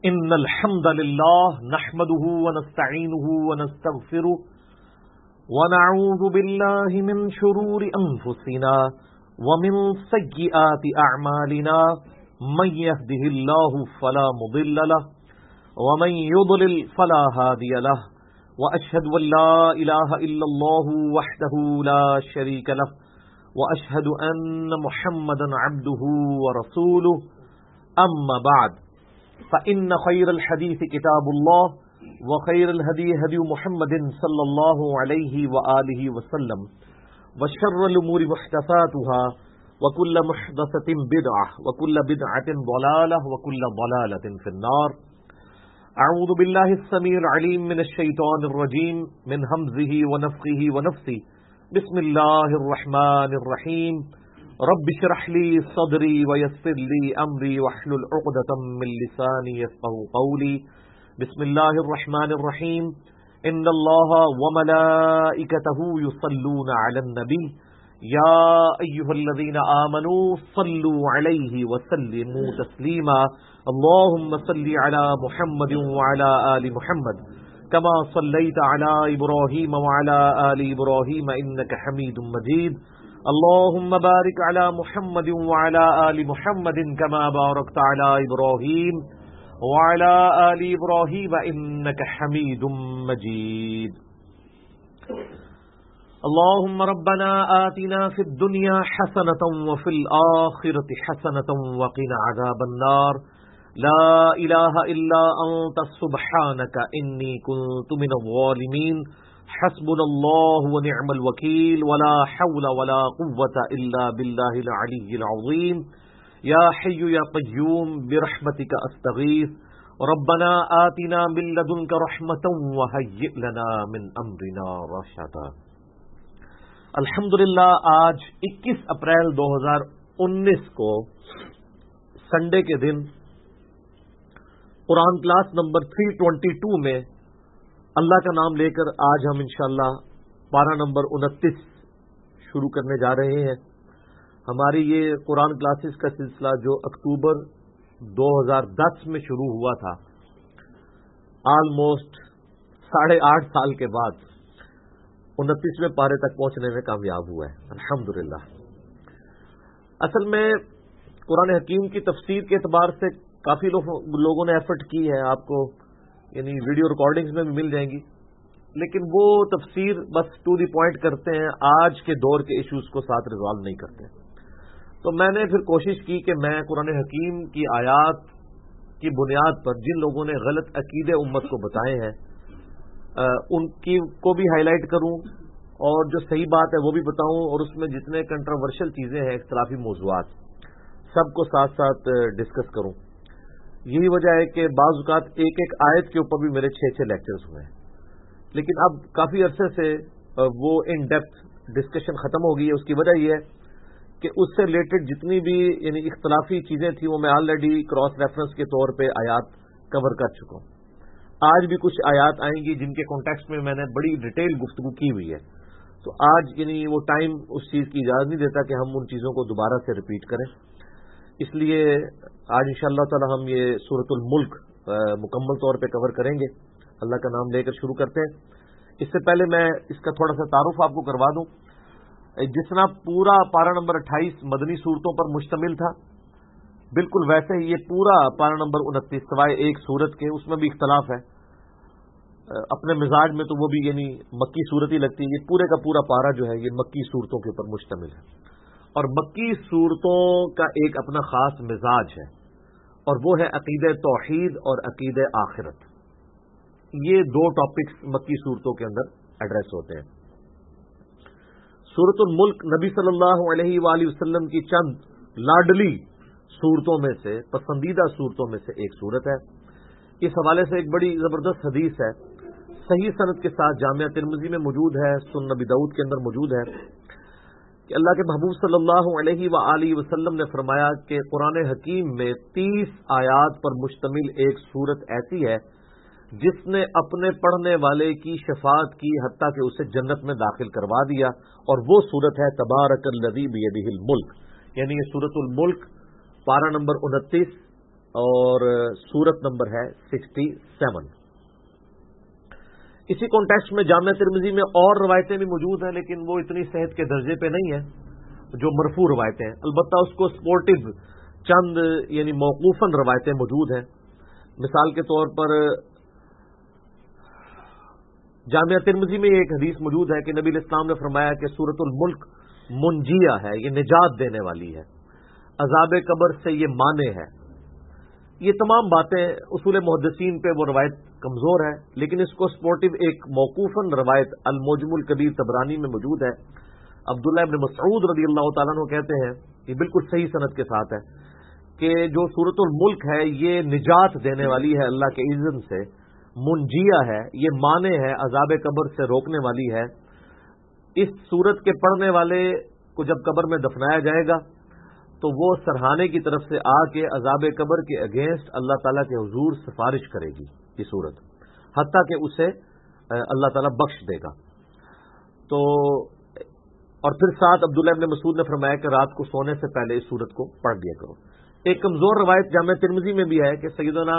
إن الحمد لله نحمده ونستعينه ونستغفره ونعوذ بالله من شرور أنفسنا ومن سيئات أعمالنا من يهده الله فلا مضل له ومن يضلل فلا هادي له وأشهد أن لا إله إلا الله وحده لا شريك له وأشهد أن محمدا عبده ورسوله أما بعد فإن خير الحديث كتاب الله وخير الهدي هدي محمد صلى الله عليه وآله وسلم وشر الأمور محدثاتها وكل محدثة بدعة وكل بدعة ضلالة وكل ضلالة في النار. أعوذ بالله السميع العليم من الشيطان الرجيم من همزه ونفخه ونفثه. بسم الله الرحمن الرحيم. رب اشرح لي صدري ويسر لي امري واحلل عقدة من لساني يفقهوا قولي. بسم الله الرحمن الرحيم. ان الله وملائكته يصلون على النبي يا ايها الذين آمنوا صلوا عليه وسلموا تسليما. اللهم صل على محمد وعلى آل محمد كما صليت على ابراهيم وعلى آل ابراهيم انك حميد مجيد. اللهم بارك على محمد وعلى آل محمد كما باركت على إبراهيم وعلى آل إبراهيم إنك حميد مجيد. اللهم ربنا آتنا في الدنيا حسنة وفي الآخرة حسنة وقنا عذاب النار. لا إله إلا أنت سبحانك إني كنت من الظالمين. حسبنا الله ونعم الوكيل ولا حول ولا قوة إلا بالله العلي العظيم. يا حي يا قيوم برحمتك أستغيث. ربنا آتنا من لدنك رحمة وهيئ لنا من أمرنا رشدا. الحمدللہ آج 21 اپریل 2019 کو سنڈے کے دن قرآن کلاس نمبر 322 میں اللہ کا نام لے کر آج ہم انشاءاللہ پارہ نمبر 29 شروع کرنے جا رہے ہیں. ہماری یہ قرآن کلاسز کا سلسلہ جو اکتوبر 2010 میں شروع ہوا تھا آلموسٹ 8.5 سال کے بعد 29ویں پارے تک پہنچنے میں کامیاب ہوا ہے الحمدللہ. اصل میں قرآن حکیم کی تفسیر کے اعتبار سے کافی لوگوں نے ایفرٹ کی ہے، آپ کو یعنی ویڈیو ریکارڈنگز میں بھی مل جائیں گی، لیکن وہ تفسیر بس ٹو دی پوائنٹ کرتے ہیں، آج کے دور کے ایشوز کو ساتھ ریزالو نہیں کرتے. تو میں نے پھر کوشش کی کہ میں قرآن حکیم کی آیات کی بنیاد پر جن لوگوں نے غلط عقیدے امت کو بتائے ہیں ان کی کو بھی ہائی لائٹ کروں اور جو صحیح بات ہے وہ بھی بتاؤں، اور اس میں جتنے کنٹروورشل چیزیں ہیں، اختلافی موضوعات، سب کو ساتھ ساتھ ڈسکس کروں. یہی وجہ ہے کہ بعض اوقات ایک ایک آیت کے اوپر بھی میرے 6 لیکچرز ہوئے ہیں، لیکن اب کافی عرصے سے وہ ان ڈیپتھ ڈسکشن ختم ہو گئی ہے. اس کی وجہ یہ ہے کہ اس سے ریلیٹڈ جتنی بھی یعنی اختلافی چیزیں تھیں وہ میں آلریڈی کراس ریفرنس کے طور پہ آیات کور کر چکا ہوں. آج بھی کچھ آیات آئیں گی جن کے کانٹیکسٹ میں میں نے بڑی ڈیٹیل گفتگو کی ہوئی ہے، تو آج یعنی وہ ٹائم اس چیز کی اجازت نہیں دیتا کہ ہم ان چیزوں کو دوبارہ سے ریپیٹ کریں. اس لیے آج انشاءاللہ تعالی ہم یہ سورۃ الملک مکمل طور پہ کور کریں گے. اللہ کا نام لے کر شروع کرتے ہیں. اس سے پہلے میں اس کا تھوڑا سا تعارف آپ کو کروا دوں. جس طرح پورا پارہ نمبر 28 مدنی صورتوں پر مشتمل تھا، بالکل ویسے ہی یہ پورا پارہ نمبر 29 سوائے ایک صورت کے، اس میں بھی اختلاف ہے اپنے مزاج میں، تو وہ بھی یعنی مکی صورت ہی لگتی ہے. یہ پورے کا پورا پارہ جو ہے یہ مکی صورتوں کے اوپر مشتمل ہے، اور مکی صورتوں کا ایک اپنا خاص مزاج ہے، اور وہ ہے عقیدہ توحید اور عقیدہ آخرت. یہ 2 ٹاپکس مکی صورتوں کے اندر ایڈریس ہوتے ہیں. سورۃ الملک نبی صلی اللہ علیہ وآلہ وسلم کی چند لاڈلی صورتوں میں سے، پسندیدہ صورتوں میں سے ایک صورت ہے. اس حوالے سے ایک بڑی زبردست حدیث ہے، صحیح سند کے ساتھ جامعہ ترمذی میں موجود ہے، سنن نبی داؤد کے اندر موجود ہے، کہ اللہ کے محبوب صلی اللہ علیہ وآلہ وسلم نے فرمایا کہ قرآن حکیم میں 30 آیات پر مشتمل ایک صورت ایسی ہے جس نے اپنے پڑھنے والے کی شفاعت کی، حتیٰ کہ اسے جنت میں داخل کروا دیا، اور وہ صورت ہے تبارک الذی بیدہ الملک. یعنی یہ سورۃ الملک پارہ نمبر 29 اور سورت نمبر ہے 67۔ اسی کانٹیکسٹ میں جامعہ ترمذی میں اور روایتیں بھی موجود ہیں، لیکن وہ اتنی صحت کے درجے پہ نہیں ہیں جو مرفوع روایتیں ہیں۔ البتہ اس کو سپورٹو چند یعنی موقوفاً روایتیں موجود ہیں۔ مثال کے طور پر جامعہ ترمذی میں ایک حدیث موجود ہے کہ نبی علیہ السلام نے فرمایا کہ سورۃ الملک منجیہ ہے، یہ نجات دینے والی ہے، عذاب قبر سے یہ مانے ہے۔ یہ تمام باتیں اصول محدثین پہ وہ روایت کمزور ہے، لیکن اس کو سپورٹو ایک موقوفاً روایت المعجم الکبیر طبرانی میں موجود ہے۔ عبداللہ ابن مسعود رضی اللہ تعالیٰ عنہ کہتے ہیں، یہ بالکل صحیح سند کے ساتھ ہے، کہ جو سورۃ الملک ہے یہ نجات دینے والی ہے اللہ کے اذن سے، منجیہ ہے، یہ مانے ہے، عذاب قبر سے روکنے والی ہے۔ اس سورت کے پڑھنے والے کو جب قبر میں دفنایا جائے گا تو وہ سرہانے کی طرف سے آ کے عذاب قبر کے اگینسٹ اللہ تعالیٰ کے حضور سفارش کرے گی یہ سورت، حتیٰ کہ اسے اللہ تعالیٰ بخش دے گا۔ تو اور پھر ساتھ عبداللہ ابن مسعود نے فرمایا کہ رات کو سونے سے پہلے اس سورت کو پڑھ لیا کرو۔ ایک کمزور روایت جامعہ ترمذی میں بھی ہے کہ سیدنا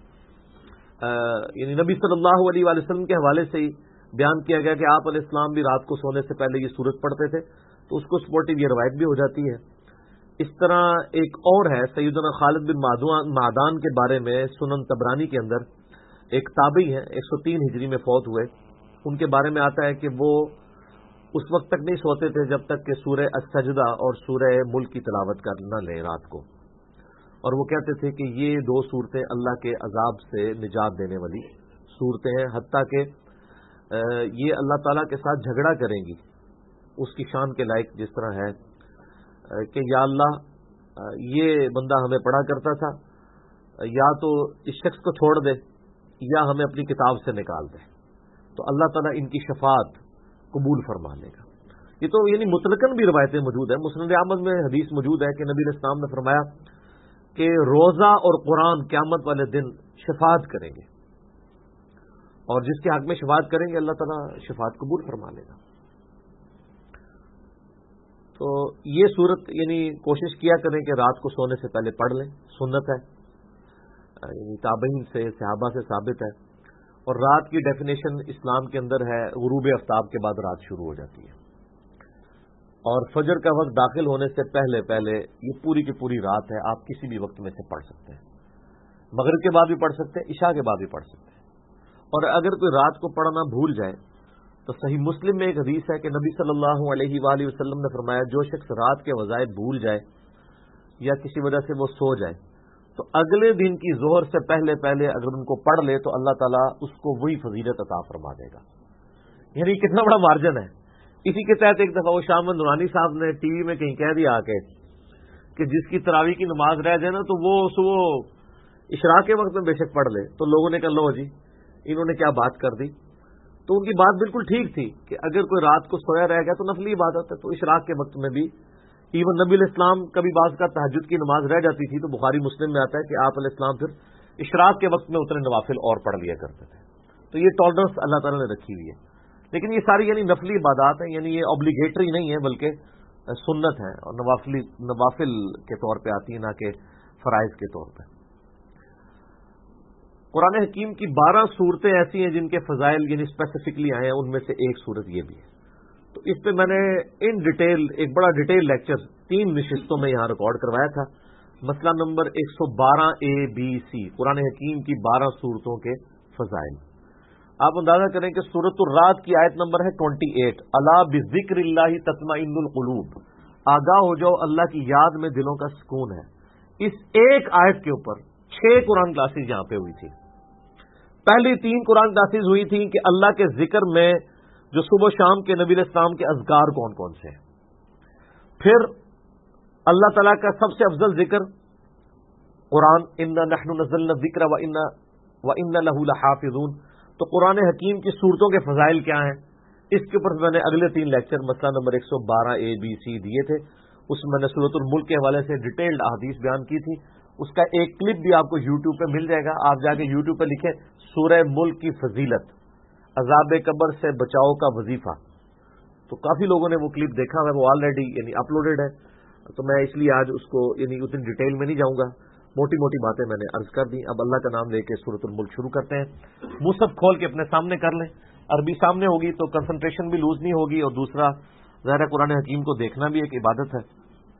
یعنی نبی صلی اللہ علیہ وآلہ وسلم کے حوالے سے ہی بیان کیا گیا کہ آپ علیہ السلام بھی رات کو سونے سے پہلے یہ سورت پڑھتے تھے، تو اس کو سپورٹو یہ روایت بھی ہو جاتی ہے۔ اس طرح ایک اور ہے سیدنا خالد بن معدان کے بارے میں سنن طبرانی کے اندر ایک تابعی ہیں، 103 ہجری میں فوت ہوئے، ان کے بارے میں آتا ہے کہ وہ اس وقت تک نہیں سوتے تھے جب تک کہ سورہ السجدہ اور سورہ ملک کی تلاوت کر نہ لیں رات کو، اور وہ کہتے تھے کہ یہ دو صورتیں اللہ کے عذاب سے نجات دینے والی صورتیں ہیں، حتیٰ کہ یہ اللہ تعالیٰ کے ساتھ جھگڑا کریں گی اس کی شان کے لائق، جس طرح ہے کہ یا اللہ یہ بندہ ہمیں پڑھا کرتا تھا، یا تو اس شخص کو چھوڑ دے یا ہمیں اپنی کتاب سے نکال دے، تو اللہ تعالیٰ ان کی شفاعت قبول فرما لے گا۔ یہ تو یعنی مطلقاً بھی روایتیں موجود ہیں۔ مسند احمد میں حدیث موجود ہے کہ نبی علیہ السلام نے فرمایا کہ روزہ اور قرآن قیامت والے دن شفاعت کریں گے، اور جس کے حق میں شفاعت کریں گے اللہ تعالیٰ شفاعت قبول فرما لے گا۔ تو یہ صورت یعنی کوشش کیا کریں کہ رات کو سونے سے پہلے پڑھ لیں، سنت ہے، یعنی تابعین سے صحابہ سے ثابت ہے۔ اور رات کی ڈیفینیشن اسلام کے اندر ہے غروب آفتاب کے بعد رات شروع ہو جاتی ہے، اور فجر کا وقت داخل ہونے سے پہلے پہلے یہ پوری کی پوری رات ہے، آپ کسی بھی وقت میں سے پڑھ سکتے ہیں، مغرب کے بعد بھی پڑھ سکتے ہیں، عشاء کے بعد بھی پڑھ سکتے ہیں۔ اور اگر کوئی رات کو پڑھنا بھول جائے تو صحیح مسلم میں ایک حدیث ہے کہ نبی صلی اللہ علیہ وآلہ وسلم نے فرمایا جو شخص رات کے وظائف بھول جائے یا کسی وجہ سے وہ سو جائے تو اگلے دن کی ظہر سے پہلے پہلے اگر ان کو پڑھ لے تو اللہ تعالیٰ اس کو وہی فضیلت عطا فرما دے گا۔ یعنی کتنا بڑا مارجن ہے۔ اسی کے تحت ایک دفعہ وہ شاہ محمد نورانی صاحب نے ٹی وی میں کہیں کہہ دیا آ کے کہ جس کی تراویح کی نماز رہ جائے نا تو وہ صبح اشراق کے وقت میں بے شک پڑھ لے، تو لوگوں نے کہا لو جی انہوں نے کیا بات کر دی۔ تو ان کی بات بالکل ٹھیک تھی کہ اگر کوئی رات کو سویا رہ گیا تو نفلی عبادت ہے، تو اشراق کے وقت میں بھی ایون نبی علیہ السلام کبھی بعض کا تہجد کی نماز رہ جاتی تھی تو بخاری مسلم میں آتا ہے کہ آپ علیہ السلام پھر اشراق کے وقت میں اتنے نوافل اور پڑھ لیا کرتے تھے۔ تو یہ ٹالرنس اللہ تعالیٰ نے رکھی ہوئی ہے، لیکن یہ ساری یعنی نفلی عبادات ہیں، یعنی یہ obligatory نہیں ہے بلکہ سنت ہے اور نوافل کے طور پہ آتی ہیں، نہ کہ فرائض کے طور پہ۔ قرآن حکیم کی 12 صورتیں ایسی ہیں جن کے فضائل یعنی اسپیسیفکلی آئے ہیں، ان میں سے ایک صورت یہ بھی ہے۔ تو اس پہ میں نے ان ڈیٹیل ایک بڑا ڈیٹیل لیکچر 3 نشستوں میں یہاں ریکارڈ کروایا تھا۔ مسئلہ نمبر 112 قرآن حکیم کی 12 صورتوں کے فضائل۔ آپ اندازہ کریں کہ سورۃ الرعد کی آیت نمبر ہے 28، الا بذکر اللہ تطمئن القلوب، آگاہ ہو جاؤ اللہ کی یاد میں دلوں کا سکون ہے۔ اس ایک آیت کے اوپر 6 قرآن کلاسز یہاں پہ ہوئی تھی۔ پہلی 3 قرآن کلاسز ہوئی تھیں کہ اللہ کے ذکر میں جو صبح و شام کے نبی علیہ السلام کے اذکار کون کون سے ہیں، پھر اللہ تعالیٰ کا سب سے افضل ذکر قرآن، انا نحن نزلنا الذکر وانا لہ لحافظون، تو قرآن حکیم کی صورتوں کے فضائل کیا ہیں، اس کے اوپر میں نے اگلے 3 لیکچر مسئلہ نمبر 112 دیے تھے۔ اس میں نے سورۃ الملک کے حوالے سے ڈیٹیلڈ احادیث بیان کی تھی، اس کا ایک کلپ بھی آپ کو یوٹیوب پہ مل جائے گا، آپ جا کے یوٹیوب پہ لکھیں سورہ ملک کی فضیلت، عذاب قبر سے بچاؤ کا وظیفہ، تو کافی لوگوں نے وہ کلپ دیکھا ہے، وہ آلریڈی یعنی اپلوڈڈ ہے، تو میں اس لیے آج اس کو یعنی اتنی ڈیٹیل میں نہیں جاؤں گا۔ موٹی موٹی باتیں میں نے عرض کر دی. اب اللہ کا نام لے کے سورۃ الملک شروع کرتے ہیں. مصحف کھول کے اپنے سامنے کر لیں. عربی سامنے ہوگی تو کنسنٹریشن بھی لوز نہیں ہوگی, اور دوسرا ظاہر قرآن حکیم کو دیکھنا بھی ایک عبادت ہے.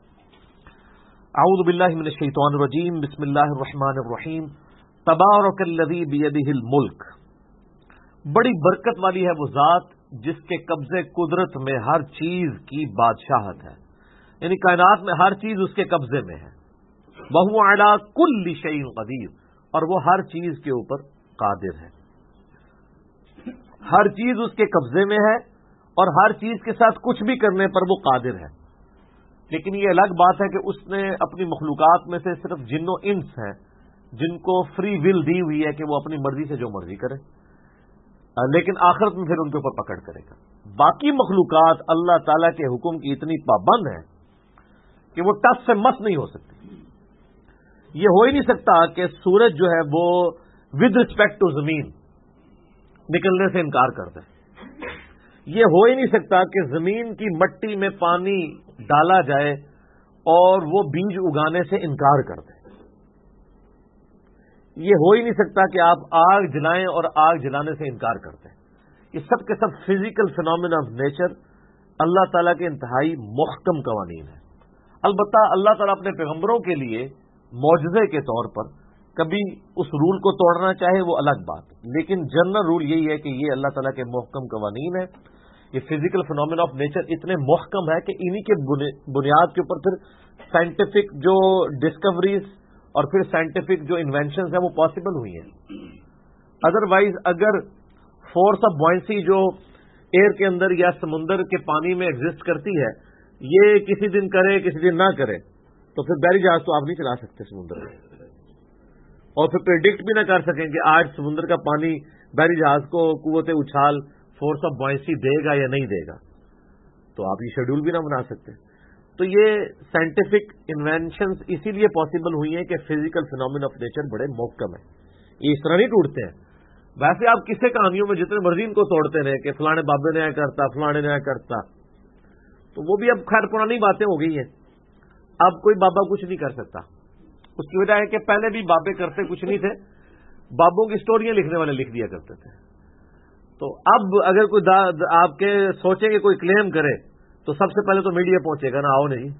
اعوذ باللہ من الشیطان الرجیم, بسم اللہ الرحمن الرحیم. تبارک الذی بیدہ الملک, بڑی برکت والی ہے وہ ذات جس کے قبضے قدرت میں ہر چیز کی بادشاہت ہے, یعنی کائنات میں ہر چیز اس کے قبضے میں ہے. وَهُوَ عَلَى كُلِّ شَيْءٍ قَدِيرٌ, اور وہ ہر چیز کے اوپر قادر ہے. ہر چیز اس کے قبضے میں ہے اور ہر چیز کے ساتھ کچھ بھی کرنے پر وہ قادر ہے. لیکن یہ الگ بات ہے کہ اس نے اپنی مخلوقات میں سے صرف جن و انس ہیں جن کو فری ول دی ہوئی ہے کہ وہ اپنی مرضی سے جو مرضی کرے, لیکن آخرت میں پھر ان کے اوپر پکڑ کرے گا. باقی مخلوقات اللہ تعالیٰ کے حکم کی اتنی پابند ہیں کہ وہ ٹس سے مس نہیں ہو سکتی. یہ ہو ہی نہیں سکتا کہ سورج جو ہے وہ ود رسپیکٹ ٹو زمین نکلنے سے انکار کر دے. یہ ہو ہی نہیں سکتا کہ زمین کی مٹی میں پانی ڈالا جائے اور وہ بیج اگانے سے انکار کر دے. یہ ہو ہی نہیں سکتا کہ آپ آگ جلائیں اور آگ جلانے سے انکار کر دیں. یہ سب کے سب physical phenomena of nature Allah تعالیٰ کے انتہائی محکم قوانین ہیں. البتہ اللہ تعالیٰ اپنے پیغمبروں کے لیے معجزے کے طور پر کبھی اس رول کو توڑنا چاہے وہ الگ بات, لیکن جنرل رول یہی ہے کہ یہ اللہ تعالیٰ کے محکم قوانین ہیں. یہ فزیکل فینومینا آف نیچر اتنے محکم ہے کہ انہی کے بنیاد کے اوپر پھر سائنٹیفک جو ڈسکوریز اور پھر سائنٹیفک جو انوینشنز ہیں وہ پاسبل ہوئی ہیں. ادروائز اگر فورس آف بوئنسی جو ایئر کے اندر یا سمندر کے پانی میں ایگزسٹ کرتی ہے, یہ کسی دن کرے کسی دن نہ کرے تو پھر بحری جہاز تو آپ نہیں چلا سکتے سمندر میں, اور پھر پریڈکٹ بھی نہ کر سکیں کہ آج سمندر کا پانی بحری جہاز کو قوت اچھال فورس آف بوئنسی دے گا یا نہیں دے گا, تو آپ یہ شیڈول بھی نہ بنا سکتے. تو یہ سائنٹیفک انوینشنز اسی لیے پاسبل ہوئی ہیں کہ فزیکل فینومینا آف نیچر بڑے محکم ہیں, یہ اس طرح نہیں ٹوٹتے ہیں. ویسے آپ کسے کہانیوں میں جتنے مرضی ان کو توڑتے رہے کہ فلانے بابے نے کرتا فلانے نے کرتا, تو وہ بھی اب خیر پرانی باتیں ہو گئی ہیں. اب کوئی بابا کچھ نہیں کر سکتا. اس کی وجہ ہے کہ پہلے بھی بابے کرتے کچھ نہیں تھے, بابوں کی سٹوریاں لکھنے والے لکھ دیا کرتے تھے. تو اب اگر کوئی آپ کے سوچیں کہ کوئی کلیم کرے تو سب سے پہلے تو میڈیا پہنچے گا نا, آؤ نہیں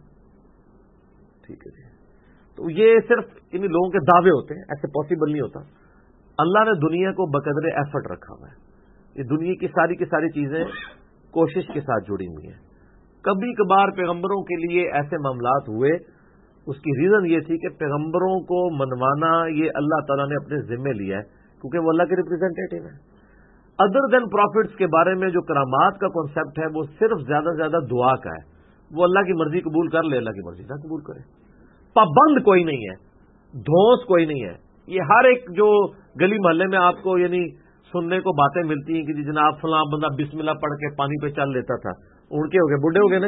ٹھیک ہے جی. تو یہ صرف ان لوگوں کے دعوے ہوتے ہیں, ایسے پاسبل نہیں ہوتا. اللہ نے دنیا کو بقدر ایفرٹ رکھا ہوا ہے. یہ دنیا کی ساری چیزیں کوشش کے ساتھ جڑی ہوئی ہیں. کبھی کبھار پیغمبروں کے لیے ایسے معاملات ہوئے, اس کی ریزن یہ تھی کہ پیغمبروں کو منوانا یہ اللہ تعالیٰ نے اپنے ذمے لیا ہے کیونکہ وہ اللہ کے ریپرزینٹیٹو ہیں. ادر دین پروفٹس کے بارے میں جو کرامات کا کانسیپٹ ہے وہ صرف زیادہ سے زیادہ دعا کا ہے. وہ اللہ کی مرضی قبول کر لے, اللہ کی مرضی نہ قبول کرے. پابند کوئی نہیں ہے, دھوس کوئی نہیں ہے. یہ ہر ایک جو گلی محلے میں آپ کو یعنی سننے کو باتیں ملتی ہیں کہ جی جناب فلاں بندہ بسم اللہ پڑھ کے پانی پہ چل لیتا تھا, ان کے ہو گئے بڈھے ہو گئے نا,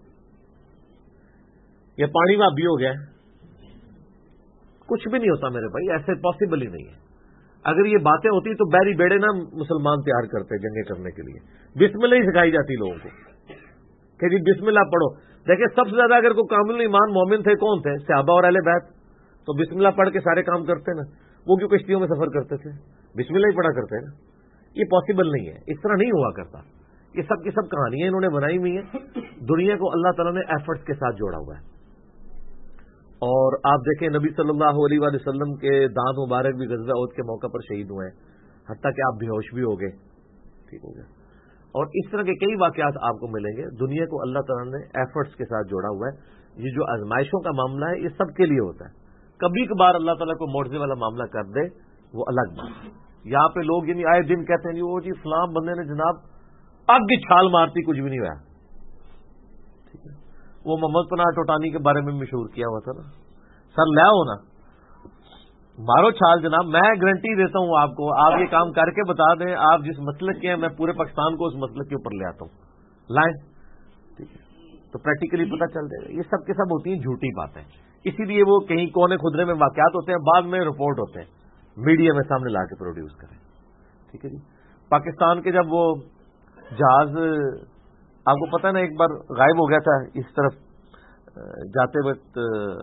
یا پانی میں بھی ہو گیا. کچھ بھی نہیں ہوتا میرے بھائی, ایسے پاسبل ہی نہیں ہے. اگر یہ باتیں ہوتی تو بحری بیڑے نا مسلمان تیار کرتے جنگیں کرنے کے لیے. بسم اللہ ہی سکھائی جاتی لوگوں کو کہ جی بسم اللہ پڑھو. دیکھیں سب سے زیادہ اگر کوئی کامل ایمان مومن تھے کون تھے؟ صحابہ اور اہل بیت. تو بسم اللہ پڑھ کے سارے کام کرتے نا. وہ کیوں کشتیوں میں سفر کرتے تھے؟ بسم اللہ ہی پڑھا کرتے نا. یہ پاسبل نہیں ہے, اس طرح نہیں ہوا کرتا. یہ سب کی سب کہانیاں انہوں نے بنائی ہوئی ہیں. دنیا کو اللہ تعالیٰ نے ایفرٹس کے ساتھ جوڑا ہوا ہے. اور آپ دیکھیں نبی صلی اللہ علیہ وآلہ وسلم کے دانت مبارک بھی غزوہ احد کے موقع پر شہید ہوئے ہیں, حتیٰ کہ آپ بے ہوش بھی ہو گئے. ٹھیک ہو گیا. اور اس طرح کے کئی واقعات آپ کو ملیں گے. دنیا کو اللہ تعالیٰ نے ایفرٹس کے ساتھ جوڑا ہوا ہے. یہ جو آزمائشوں کا معاملہ ہے یہ سب کے لیے ہوتا ہے. کبھی کبھار اللہ تعالیٰ کو معجزے والا معاملہ کر دے وہ الگ بات ہے. یہاں پہ لوگ یعنی آئے دن کہتے ہیں وہ جی فلاں بندے نے جناب آگ کی چھال مارتی کچھ بھی نہیں ہوا. ٹھیک ہے, وہ محمد پناہ ٹوٹانی کے بارے میں مشہور کیا ہوا تھا نا, سر لے آؤ نا مارو چھال جناب, میں گارنٹی دیتا ہوں آپ کو, آپ یہ کام کر کے بتا دیں آپ جس مسلک کے ہیں میں پورے پاکستان کو اس مسلک کے اوپر لے آتا ہوں, لائیں. ٹھیک ہے, تو پریکٹیکلی پتہ چل جائے گا. یہ سب کے سب ہوتی ہیں جھوٹی باتیں. اسی لیے وہ کہیں کونے خدرے میں واقعات ہوتے ہیں, بعد میں رپورٹ ہوتے ہیں, میڈیا میں سامنے لا کے پروڈیوس کریں. ٹھیک ہے جی. پاکستان کے جب وہ جہاز آپ کو پتہ ہے نا ایک بار غائب ہو گیا تھا اس طرف جاتے وقت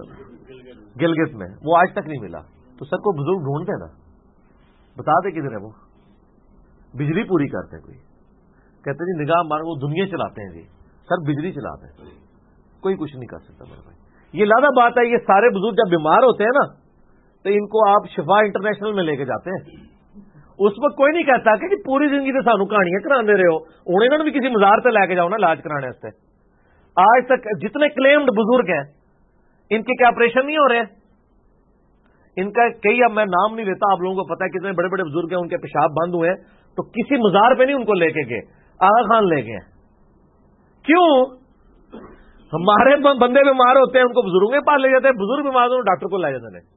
گلگت میں، وہ آج تک نہیں ملا. تو سر کو بزرگ ڈھونڈتے نا، بتا دے کدھر ہے وہ. بجلی پوری کرتے ہیں، کوئی کہتے جی نگاہ مار، وہ دنیا چلاتے ہیں جی. سر بجلی چلاتے ہیں، کوئی کچھ نہیں کر سکتا میرے بھائی. یہ لادہ بات ہے، یہ سارے بزرگ جب بیمار ہوتے ہیں نا تو ان کو آپ شفا انٹرنیشنل میں لے کے جاتے ہیں. اس وقت کوئی نہیں کہتا کہ جی پوری زندگی تو سانو کہانیاں کراندے رہے ہو، ہوں انہوں نے بھی کسی مزار سے لے کے جاؤ نا علاج کرانے سے. آج تک جتنے کلیمڈ بزرگ ہیں ان کے کیا آپریشن نہیں ہو رہے ہیں؟ ان کا کئی، اب میں نام نہیں لیتا، آپ لوگوں کو پتا ہے کتنے بڑے بڑے بزرگ ہیں ان کے پیشاب بند ہوئے ہیں تو کسی مزار پہ نہیں ان کو لے کے گئے، آغا خان لے گئے. کیوں؟ ہمارے بندے بیمار ہوتے ہیں ان کو بزرگوں کے پاس لے جاتے ہیں، بزرگ بیمار ہوتے ہیں ڈاکٹر کو لے جاتے ہیں.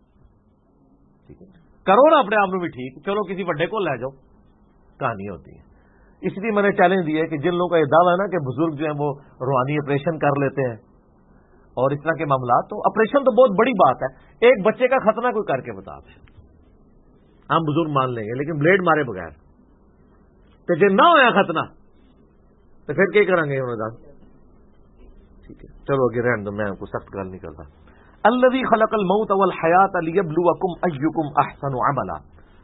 کرو نا اپنے آپ میں بھی ٹھیک، چلو کسی بڑے کو لے جاؤ. کہانی ہوتی ہے. اس لیے میں نے چیلنج دیا ہے کہ جن لوگوں کا یہ دعویٰ ہے نا کہ بزرگ جو ہیں وہ روحانی آپریشن کر لیتے ہیں اور اس طرح کے معاملات، تو آپریشن تو بہت بڑی بات ہے. ایک بچے کا ختنہ کوئی کر کے بتا دے، ہم بزرگ مان لیں گے، لیکن بلیڈ مارے بغیر تو جب نہ ہوا ختنہ تو پھر کیا کریں گے؟ ٹھیک ہے چلو آگے رہنے دو، میں آپ کو سخت گل نہیں کرتا. الذی خلق الموت والحیات لیبلوکم ایکم احسن عملا.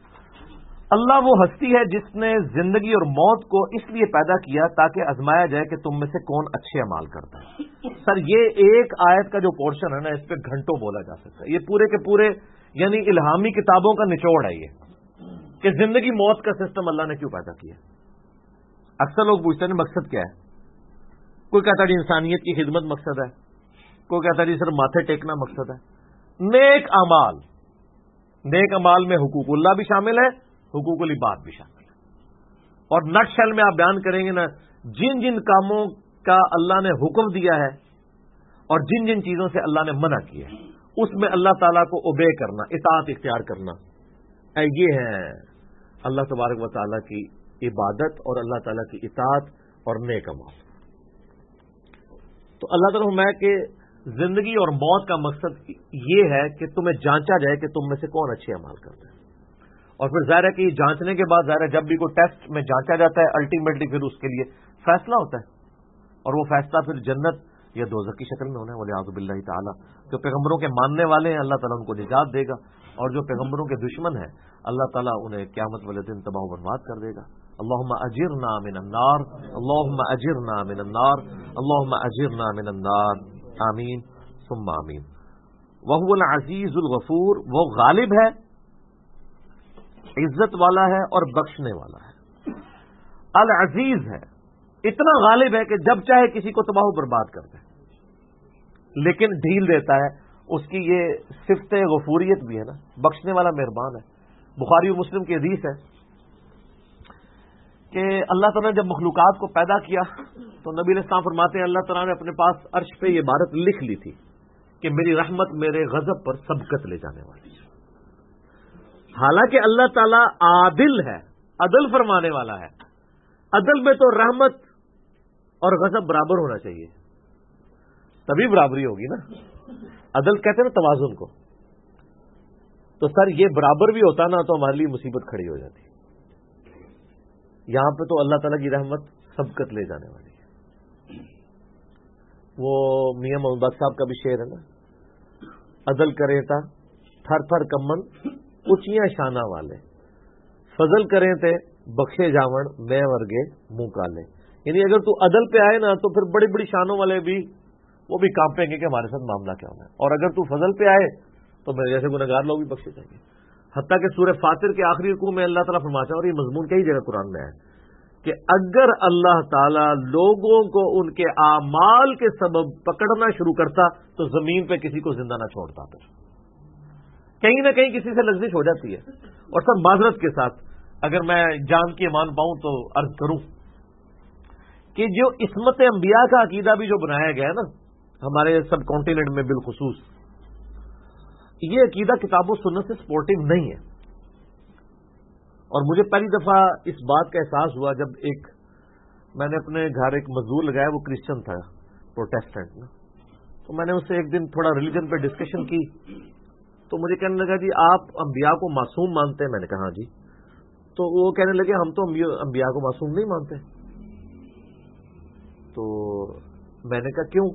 اللہ وہ ہستی ہے جس نے زندگی اور موت کو اس لیے پیدا کیا تاکہ آزمایا جائے کہ تم میں سے کون اچھے اعمال کرتا ہے. سر یہ ایک آیت کا جو پورشن ہے نا، اس پہ گھنٹوں بولا جا سکتا ہے. یہ پورے کے پورے یعنی الہامی کتابوں کا نچوڑ ہے یہ کہ زندگی موت کا سسٹم اللہ نے کیوں پیدا کیا. اکثر لوگ پوچھتے ہیں مقصد کیا ہے. کوئی کہتا ہے انسانیت کی خدمت مقصد ہے، کوئی کہتا ہے صرف ماتھے ٹیکنا مقصد ہے. نیک اعمال، نیک اعمال میں حقوق اللہ بھی شامل ہے، حقوق العباد بھی شامل ہے. اور نٹ شل میں آپ بیان کریں گے نا، جن جن کاموں کا اللہ نے حکم دیا ہے اور جن جن چیزوں سے اللہ نے منع کیا ہے، اس میں اللہ تعالیٰ کو اوبے کرنا، اطاعت اختیار کرنا، یہ ہے اللہ تبارک و تعالیٰ کی عبادت اور اللہ تعالیٰ کی اطاعت اور نیک اعمال. تو اللہ تعالیٰ فرمایا کہ زندگی اور موت کا مقصد یہ ہے کہ تمہیں جانچا جائے کہ تم میں سے کون اچھے اعمال کرتے ہیں. اور پھر ظاہر ہے کہ یہ جانچنے کے بعد ظاہر ہے جب بھی کوئی ٹیسٹ میں جانچا جاتا ہے الٹیمیٹلی پھر اس کے لیے فیصلہ ہوتا ہے، اور وہ فیصلہ پھر جنت یا دوزخ کی شکل میں ہونا ہے. ولیعوذ باللہ تعالی. جو پیغمبروں کے ماننے والے ہیں اللہ تعالیٰ ان کو نجات دے گا، اور جو پیغمبروں کے دشمن ہیں اللہ تعالیٰ انہیں قیامت والے دن تباہ و برباد کر دے گا. اللہم اجرنا من النار، اللہم اجرنا من النار، اللہم اجرنا من النار. آمین ثم آمین. وہو العزیز الغفور، وہ غالب ہے، عزت والا ہے اور بخشنے والا ہے. العزیز ہے، اتنا غالب ہے کہ جب چاہے کسی کو تباہ و برباد کر دے، لیکن ڈھیل دیتا ہے. اس کی یہ صفت غفوریت بھی ہے نا، بخشنے والا مہربان ہے. بخاری و مسلم کی حدیث ہے کہ اللہ تعالیٰ نے جب مخلوقات کو پیدا کیا تو نبی علیہ السلام فرماتے ہیں اللہ تعالیٰ نے اپنے پاس عرش پہ یہ عبارت لکھ لی تھی کہ میری رحمت میرے غضب پر سبقت لے جانے والی ہے. حالانکہ اللہ تعالیٰ عادل ہے، عدل فرمانے والا ہے. عدل میں تو رحمت اور غضب برابر ہونا چاہیے، تبھی برابری ہوگی نا. عدل کہتے ہیں نا توازن کو. تو سر یہ برابر بھی ہوتا نا تو ہمارے لیے مصیبت کھڑی ہو جاتی. یہاں پہ تو اللہ تعالیٰ کی رحمت سبقت لے جانے والی ہے. وہ میاں محمد باغ صاحب کا بھی شعر ہے نا، عدل کرے تا تھر تھر کمن اچیاں شانہ والے، فضل کریں تے بخشے جاون میں ورگے منہ کالے. یعنی اگر تو عدل پہ آئے نا تو پھر بڑی بڑی شانوں والے بھی وہ بھی کانپیں گے کہ ہمارے ساتھ معاملہ کیا ہونا ہے. اور اگر تو فضل پہ آئے تو میرے جیسے گنہگار لوگ بھی بخشے جائیں گے. حتیٰ کہ سورہ فاطر کے آخری رکوع میں اللہ تعالیٰ فرماتا ہے، اور یہ مضمون کئی جگہ قرآن میں ہے، کہ اگر اللہ تعالیٰ لوگوں کو ان کے اعمال کے سبب پکڑنا شروع کرتا تو زمین پہ کسی کو زندہ نہ چھوڑتا. پھر کہیں نہ کہیں کسی سے لغزش ہو جاتی ہے. اور سب معذرت کے ساتھ اگر میں جان کی امان پاؤں تو عرض کروں کہ جو عصمت انبیاء کا عقیدہ بھی جو بنایا گیا ہے نا ہمارے سب کانٹیننٹ میں بالخصوص، یہ عقیدہ کتاب و سنت سے سپورٹنگ نہیں ہے. اور مجھے پہلی دفعہ اس بات کا احساس ہوا جب میں نے اپنے گھر ایک مزدور لگایا، وہ کرسچن تھا، پروٹیسٹنٹ نا. تو میں نے اس سے ایک دن تھوڑا ریلیجن پہ ڈسکشن کی تو مجھے کہنے لگا جی آپ انبیاء کو معصوم مانتے ہیں؟ میں نے کہا ہاں جی. تو وہ کہنے لگے ہم تو انبیاء کو معصوم نہیں مانتے. تو میں نے کہا کیوں؟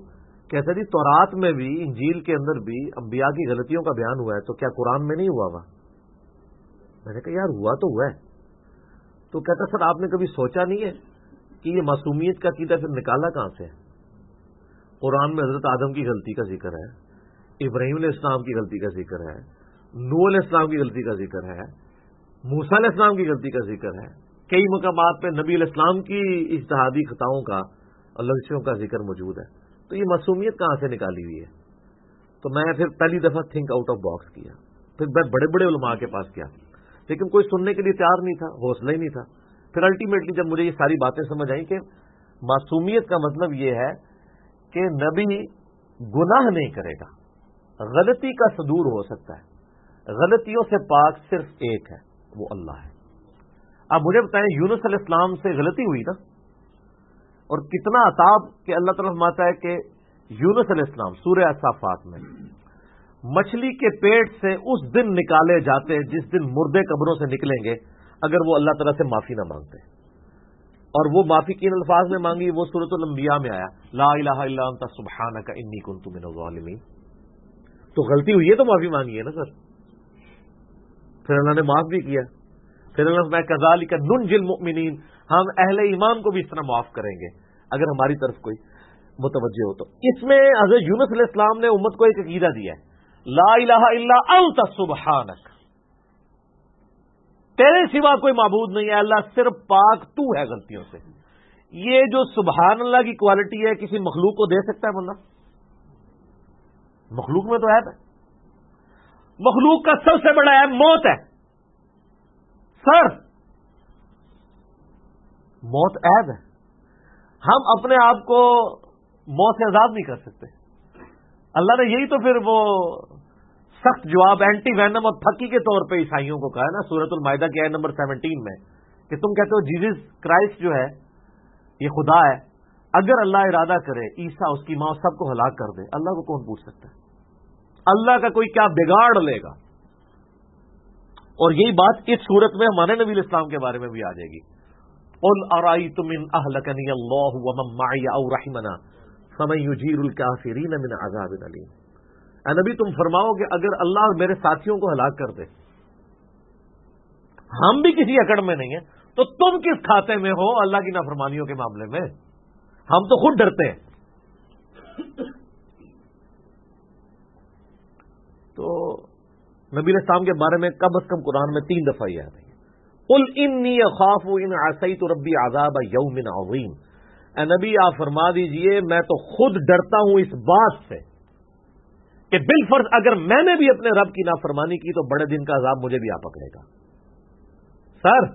کہتے جی تورات میں بھی انجیل کے اندر بھی انبیاء کی غلطیوں کا بیان ہوا ہے، تو کیا قرآن میں نہیں ہوا ہوا؟ میں نے کہا یار ہوا تو ہوا ہے۔ تو کہتا سر آپ نے کبھی سوچا نہیں ہے کہ یہ معصومیت کا عقیدہ پھر نکالا کہاں سے ہے؟ قرآن میں حضرت آدم کی غلطی کا ذکر ہے، ابراہیم علیہ السلام کی غلطی کا ذکر ہے، نوح علیہ السلام کی غلطی کا ذکر ہے، موسیٰ علیہ السلام کی غلطی کا ذکر ہے، کئی مقامات پہ نبی علیہ السلام کی اجتہادی خطاؤں کا اور لغزشوں کا ذکر موجود ہے۔ تو یہ معصومیت کہاں سے نکالی ہوئی ہے؟ تو میں پھر پہلی دفعہ تھنک آؤٹ آف باکس کیا، پھر میں بڑے بڑے علماء کے پاس گیا، لیکن کوئی سننے کے لیے تیار نہیں تھا، حوصلہ ہی نہیں تھا۔ پھر الٹیمیٹلی جب مجھے یہ ساری باتیں سمجھ آئیں کہ معصومیت کا مطلب یہ ہے کہ نبی گناہ نہیں کرے گا، غلطی کا صدور ہو سکتا ہے، غلطیوں سے پاک صرف ایک ہے، وہ اللہ ہے۔ اب مجھے بتائیں یونس علیہ السلام سے غلطی ہوئی نا، اور کتنا عذاب کہ اللہ تعالیٰ فرماتا ہے کہ یونس علیہ السلام سورہ الصافات میں مچھلی کے پیٹ سے اس دن نکالے جاتے جس دن مردے قبروں سے نکلیں گے اگر وہ اللہ تعالیٰ سے معافی نہ مانگتے، اور وہ معافی کن الفاظ میں مانگی؟ وہ سورۃ الانبیاء میں آیا، لا الہ الا انت سبحانک انی کنت من الظالمین۔ تو غلطی ہوئی ہے تو معافی مانگی ہے نا سر۔ پھر اللہ نے معاف بھی کیا، پھر اللہ نے کذالک ننجی المؤمنین، ہم اہل ایمان کو بھی اس طرح معاف کریں گے اگر ہماری طرف کوئی متوجہ ہو تو۔ اس میں حضرت یونس علیہ السلام نے امت کو ایک عقیدہ دیا ہے، لا الہ الا انت سبحانک، تیرے سوا کوئی معبود نہیں ہے اللہ، صرف پاک تو ہے غلطیوں سے۔ یہ جو سبحان اللہ کی کوالٹی ہے کسی مخلوق کو دے سکتا ہے بندہ؟ مخلوق میں تو عیب ہے، مخلوق کا سب سے بڑا عیب موت ہے سر، موت عیب ہے۔ ہم اپنے آپ کو موت سے آزاد نہیں کر سکتے۔ اللہ نے یہی تو پھر وہ سخت جواب اینٹی وینم اور پھکی کے طور پہ عیسائیوں کو کہا ہے نا سورۃ المائدہ کی آیت نمبر 17 میں، کہ تم کہتے ہو جیزس کرائسٹ جو ہے یہ خدا ہے، اگر اللہ ارادہ کرے عیسیٰ اس کی ماں سب کو ہلاک کر دے، اللہ کو کون پوچھ سکتا ہے؟ اللہ کا کوئی کیا بگاڑ لے گا؟ اور یہی بات اس صورت میں ہمارے نبی علیہ السلام کے بارے میں بھی آ جائے گی، قل ارأیتم ان اہلکنی اللہ ومن معی او رحمنا فمن یجیر الکافرین من عذاب علیم۔ اے نبی تم فرماؤ کہ اگر اللہ میرے ساتھیوں کو ہلاک کر دے، ہم بھی کسی اکڑ میں نہیں ہیں، تو تم کس کھاتے میں ہو اللہ کی نافرمانیوں کے معاملے میں؟ ہم تو خود ڈرتے ہیں۔ تو نبی علیہ السلام کے بارے میں کم از کم قرآن میں 3 دفعہ یہ آتا ہے، قل انی اخاف ان عصیت ربی عذاب یوم عظیم۔ اے نبی آپ فرما دیجئے میں تو خود ڈرتا ہوں اس بات سے کہ بالفرض اگر میں نے بھی اپنے رب کی نافرمانی کی تو بڑے دن کا عذاب مجھے بھی آ پکڑے گا سر۔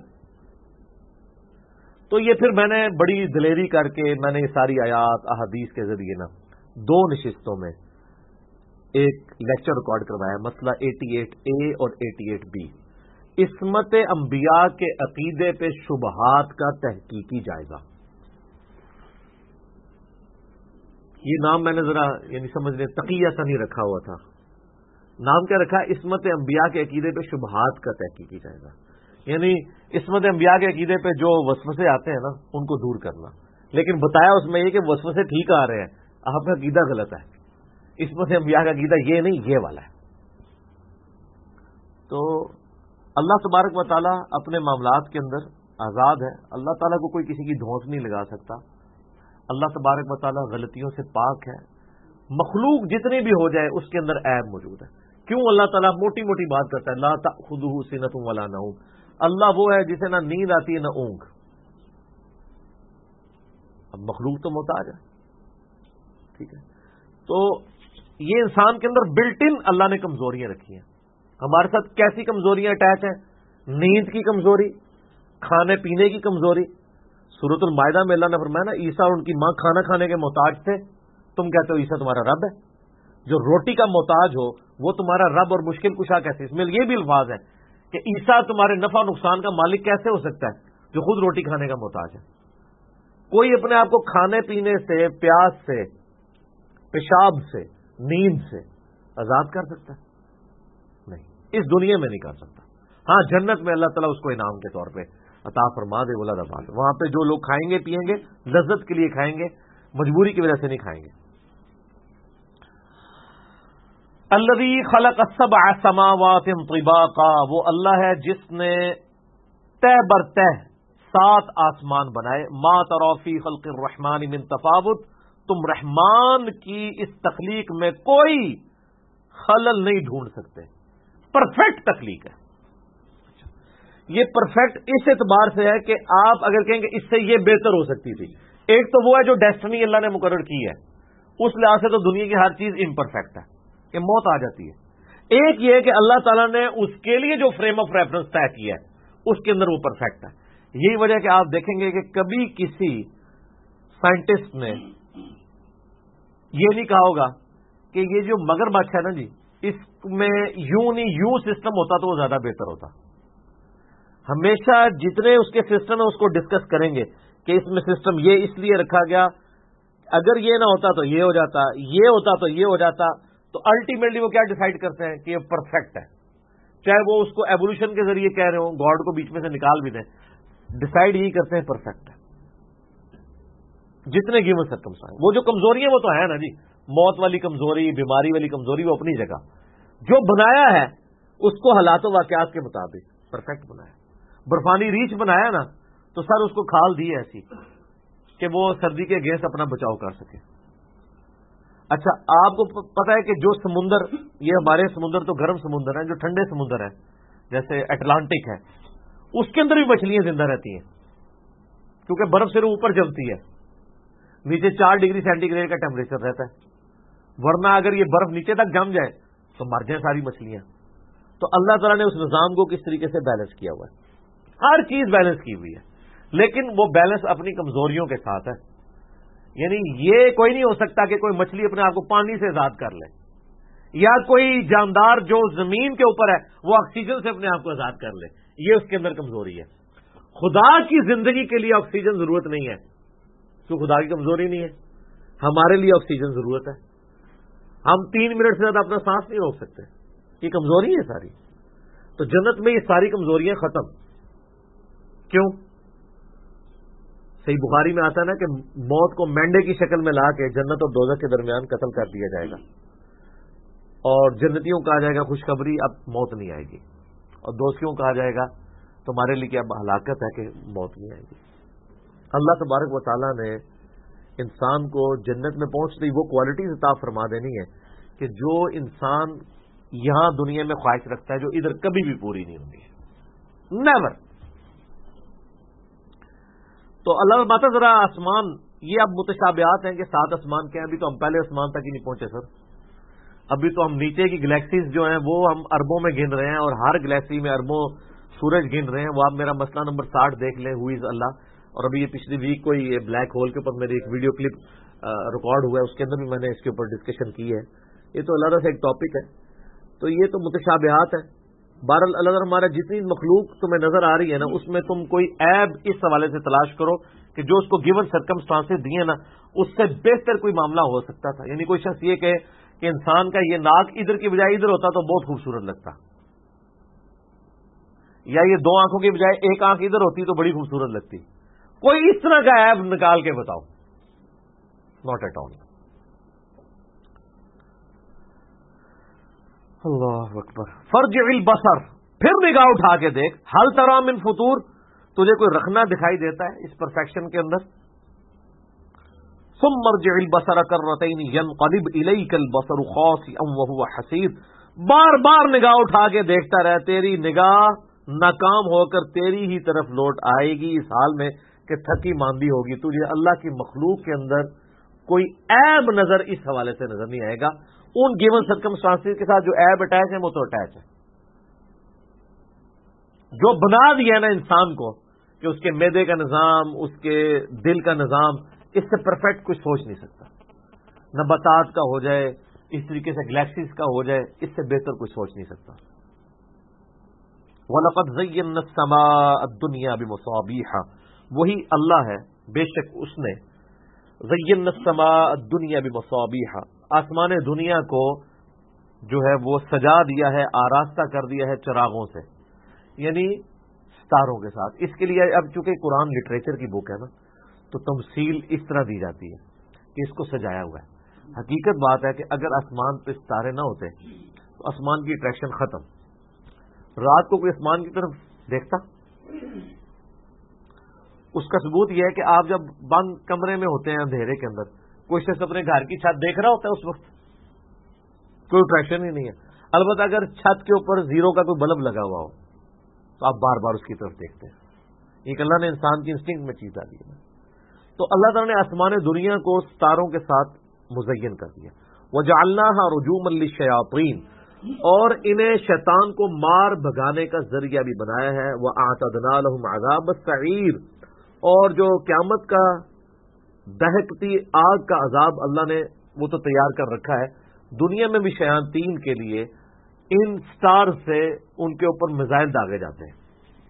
تو یہ پھر میں نے بڑی دلیری کر کے میں نے یہ ساری آیات احادیث کے ذریعے نا 2 نشستوں میں ایک لیکچر ریکارڈ کروایا، مسئلہ 88A اور 88B، عصمت انبیاء کے عقیدے پہ شبہات کا تحقیقی جائزہ۔ یہ نام میں نے ذرا یعنی سمجھ لیں تقیہ سا نہیں رکھا ہوا تھا، نام کیا رکھا؟ عصمت انبیاء کے عقیدے پہ شبہات کا تحقیقی جائزہ، یعنی عصمت انبیاء کے عقیدے پہ جو وسوسے آتے ہیں نا ان کو دور کرنا، لیکن بتایا اس میں یہ کہ وسوسے ٹھیک آ رہے ہیں، آپ کا عقیدہ غلط ہے، عصمت انبیاء کا عقیدہ یہ نہیں یہ والا ہے۔ تو اللہ تبارک و تعالیٰ اپنے معاملات کے اندر آزاد ہے، اللہ تعالیٰ کو کوئی کسی کی دھونس نہیں لگا سکتا، اللہ تبارک و تعالیٰ غلطیوں سے پاک ہے، مخلوق جتنی بھی ہو جائے اس کے اندر عیب موجود ہے۔ کیوں اللہ تعالیٰ موٹی موٹی بات کرتا ہے، لا تأخذہ سنۃ ولا نوم، اللہ وہ ہے جسے نہ نیند آتی ہے نہ اونگ۔ اب مخلوق تو محتاج ہے، ٹھیک ہے، تو یہ انسان کے اندر بلٹ ان اللہ نے کمزوریاں رکھی ہیں۔ ہمارے ساتھ کیسی کمزوریاں اٹیچ ہیں؟ نیند کی کمزوری، کھانے پینے کی کمزوری۔ سورۃ المائدہ میں اللہ نے فرمایا نا عیسیٰ اور ان کی ماں کھانا کھانے کے محتاج تھے، تم کہتے ہو عیسیٰ تمہارا رب ہے؟ جو روٹی کا محتاج ہو وہ تمہارا رب اور مشکل کشا کیسے؟ اس میں یہ بھی الفاظ ہے کہ عیسیٰ تمہارے نفع نقصان کا مالک کیسے ہو سکتا ہے جو خود روٹی کھانے کا محتاج ہے؟ کوئی اپنے آپ کو کھانے پینے سے، پیاس سے، پیشاب سے، نیند سے آزاد کر سکتا ہے؟ نہیں، اس دنیا میں نہیں کر سکتا۔ ہاں جنت میں اللہ تعالیٰ اس کو انعام کے طور پہ عطا فرما دے، بولا دبا دے، وہاں پہ جو لوگ کھائیں گے پیئیں گے لذت کے لیے کھائیں گے، مجبوری کی وجہ سے نہیں کھائیں گے۔ الذی خلق السبع سماوات طباقا، وہ اللہ ہے جس نے تہ بر تہ 7 آسمان بنائے. ما تری فی خلق الرحمن من تفاوت، تم رحمان کی اس تخلیق میں کوئی خلل نہیں ڈھونڈ سکتے. پرفیکٹ تخلیق ہے. یہ پرفیکٹ اس اعتبار سے ہے کہ آپ اگر کہیں گے اس سے یہ بہتر ہو سکتی تھی. ایک تو وہ ہے جو ڈیسٹنی اللہ نے مقرر کی ہے، اس لحاظ سے تو دنیا کی ہر چیز امپرفیکٹ ہے کہ موت آ جاتی ہے. ایک یہ ہے کہ اللہ تعالیٰ نے اس کے لیے جو فریم آف ریفرنس طے کیا ہے اس کے اندر وہ پرفیکٹ ہے. یہی وجہ کہ آپ دیکھیں گے کہ کبھی کسی سائنٹسٹ نے یہ نہیں کہا ہوگا کہ یہ جو مگر مچھ ہے نا جی، اس میں یوں نہیں یوں سسٹم ہوتا تو وہ زیادہ بہتر ہوتا. ہمیشہ جتنے اس کے سسٹم ہیں اس کو ڈسکس کریں گے کہ اس میں سسٹم یہ اس لیے رکھا گیا، اگر یہ نہ ہوتا تو یہ ہو جاتا، یہ ہوتا تو یہ ہو جاتا. تو الٹیمیٹلی وہ کیا ڈیسائیڈ کرتے ہیں کہ یہ پرفیکٹ ہے. چاہے وہ اس کو ایوولوشن کے ذریعے کہہ رہے ہوں، گاڈ کو بیچ میں سے نکال بھی دیں، ڈیسائیڈ یہی کرتے ہیں پرفیکٹ ہے. جتنے گیون سرکمسٹانس، وہ جو کمزوری ہے وہ تو ہے نا جی، موت والی کمزوری، بیماری والی کمزوری، وہ اپنی جگہ. جو بنایا ہے اس کو حالات و واقعات کے مطابق پرفیکٹ بنایا. برفانی ریچھ بنایا نا تو سر اس کو کھال دی ایسی کہ وہ سردی کے اگینسٹ اپنا بچاؤ کر سکے. اچھا آپ کو پتا ہے کہ جو سمندر، یہ ہمارے سمندر تو گرم سمندر ہیں، جو ٹھنڈے سمندر ہیں جیسے اٹلانٹک ہے، اس کے اندر بھی مچھلیاں زندہ رہتی ہیں کیونکہ برف صرف اوپر جمتی ہے، نیچے 4 ڈگری سینٹی گریڈ کا ٹیمپریچر رہتا ہے. ورنہ اگر یہ برف نیچے تک جم جائے تو مر جائیں ساری مچھلیاں. تو اللہ تعالیٰ نے اس نظام کو کس طریقے سے بیلنس کیا ہوا ہے. ہر چیز بیلنس کی ہوئی ہے، لیکن وہ بیلنس اپنی کمزوریوں کے ساتھ ہے. یعنی یہ کوئی نہیں ہو سکتا کہ کوئی مچھلی اپنے آپ کو پانی سے آزاد کر لے، یا کوئی جاندار جو زمین کے اوپر ہے وہ آکسیجن سے اپنے آپ کو آزاد کر لے. یہ اس کے اندر کمزوری ہے. خدا کی زندگی کے لیے آکسیجن ضرورت نہیں ہے، کیوں خدا کی کمزوری نہیں ہے. ہمارے لیے آکسیجن ضرورت ہے. ہم 3 منٹ سے زیادہ اپنا سانس نہیں روک سکتے. یہ کمزوری ہے ساری. تو جنت میں یہ ساری کمزوریاں ختم. کیوں؟ صحیح بخاری میں آتا ہے نا کہ موت کو مینڈے کی شکل میں لا کے جنت اور دوزخ کے درمیان قتل کر دیا جائے گا، اور جنتیوں کہا جائے گا خوشخبری اب موت نہیں آئے گی، اور دوزخیوں کہا جائے گا تمہارے لیے کیا ہلاکت ہے کہ موت نہیں آئے گی. اللہ تبارک و تعالیٰ نے انسان کو جنت میں پہنچتی وہ کوالٹیز عطا فرما دینی ہے کہ جو انسان یہاں دنیا میں خواہش رکھتا ہے، جو ادھر کبھی بھی پوری نہیں ہوتی ہے. نیور. تو اللہ ماتا ذرا آسمان، یہ اب متشابہات ہیں کہ 7 آسمان کے ہیں. ابھی تو ہم پہلے آسمان تک ہی نہیں پہنچے سر. ابھی تو ہم نیچے کی گلیکسیز جو ہیں وہ ہم اربوں میں گن رہے ہیں، اور ہر گلیکسی میں اربوں سورج گن رہے ہیں. وہ آپ میرا مسئلہ نمبر 60 دیکھ لیں، ہو از اللہ. اور ابھی یہ پچھلی ویک کو یہ بلیک ہول کے اوپر میری ایک ویڈیو کلپ ریکارڈ ہوا ہے، اس کے اندر بھی میں نے اس کے اوپر ڈسکشن کی ہے. یہ تو اللہ سے ایک ٹاپک ہے. تو یہ تو متشابہات ہے. بہرحال اللہ تعالیٰ ہمارا جتنی مخلوق تمہیں نظر آ رہی ہے نا، اس میں تم کوئی عیب اس حوالے سے تلاش کرو کہ جو اس کو گیون سرکمسٹانسز دیے نا اس سے بہتر کوئی معاملہ ہو سکتا تھا. یعنی کوئی شخص یہ کہے کہ انسان کا یہ ناک ادھر کی بجائے ادھر ہوتا تو بہت خوبصورت لگتا، یا یہ 2 آنکھوں کی بجائے 1 آنکھ ادھر ہوتی تو بڑی خوبصورت لگتی. کوئی اس طرح کا عیب نکال کے بتاؤ. ناٹ ایٹ آل. اللہ اکبر. فرجع البصر، پھر نگاہ اٹھا کے دیکھ. ہل تری من فطور، تجھے کوئی رخنا دکھائی دیتا ہے اس پرفیکشن کے اندر؟ ثم ارجع البصر کرتین ينقلب الیک البصر خاسئا وهو حسیر. بار بار نگاہ اٹھا کے دیکھتا رہ، تیری نگاہ ناکام ہو کر تیری ہی طرف لوٹ آئے گی اس حال میں کہ تھکی ماندی ہوگی. تجھے اللہ کی مخلوق کے اندر کوئی عیب نظر اس حوالے سے نظر نہیں آئے گا. ان گیون سرکمسٹانسز کے ساتھ جو عیب اٹیچ ہے وہ تو اٹیچ ہے. جو بنا دیا ہے نا انسان کو کہ اس کے معدے کا نظام، اس کے دل کا نظام، اس سے پرفیکٹ کچھ سوچ نہیں سکتا. نباتات کا ہو جائے، اس طریقے سے گلیکسیز کا ہو جائے، اس سے بہتر کچھ سوچ نہیں سکتا. وَلَقَدْ زَيَّنَّا السَّمَاءَ الدُّنْيَا بِمَصَابِيحَ، وہی اللہ ہے بے شک اس نے زَيَّنَّا السَّمَاءَ الدُّنْيَا بِمَصَابِيحَ، آسمان دنیا کو جو ہے وہ سجا دیا ہے، آراستہ کر دیا ہے چراغوں سے، یعنی ستاروں کے ساتھ. اس کے لیے اب چونکہ قرآن لٹریچر کی بک ہے نا، تو تمثیل اس طرح دی جاتی ہے کہ اس کو سجایا ہوا ہے. حقیقت بات ہے کہ اگر آسمان پہ ستارے نہ ہوتے تو آسمان کی اٹریکشن ختم. رات کو کوئی آسمان کی طرف دیکھتا؟ اس کا ثبوت یہ ہے کہ آپ جب بند کمرے میں ہوتے ہیں اندھیرے کے اندر، کوئی شخص اپنے گھر کی چھت دیکھ رہا ہوتا ہے، اس وقت کوئی اٹریکشن ہی نہیں ہے. البتہ اگر چھت کے اوپر زیرو کا کوئی بلب لگا ہوا ہو تو آپ بار بار اس کی طرف دیکھتے ہیں. ایک اللہ نے انسان کی انسٹنکٹ میں چیز ڈالی ہے. تو اللہ تعالیٰ نے آسمان دنیا کو ستاروں کے ساتھ مزین کر دیا. وَجَعَلْنَاهَا رُجُومًا لِلشَّيَاطِينِ، اور انہیں شیطان کو مار بھگانے کا ذریعہ بھی بنایا ہے. وَأَعْتَدْنَا لَهُمْ عَذَابَ السَّعِيرِ، اور جو قیامت کا دہکتی آگ کا عذاب اللہ نے وہ تو تیار کر رکھا ہے. دنیا میں بھی شیاطین کے لیے ان سٹار سے ان کے اوپر میزائل داغے جاتے ہیں.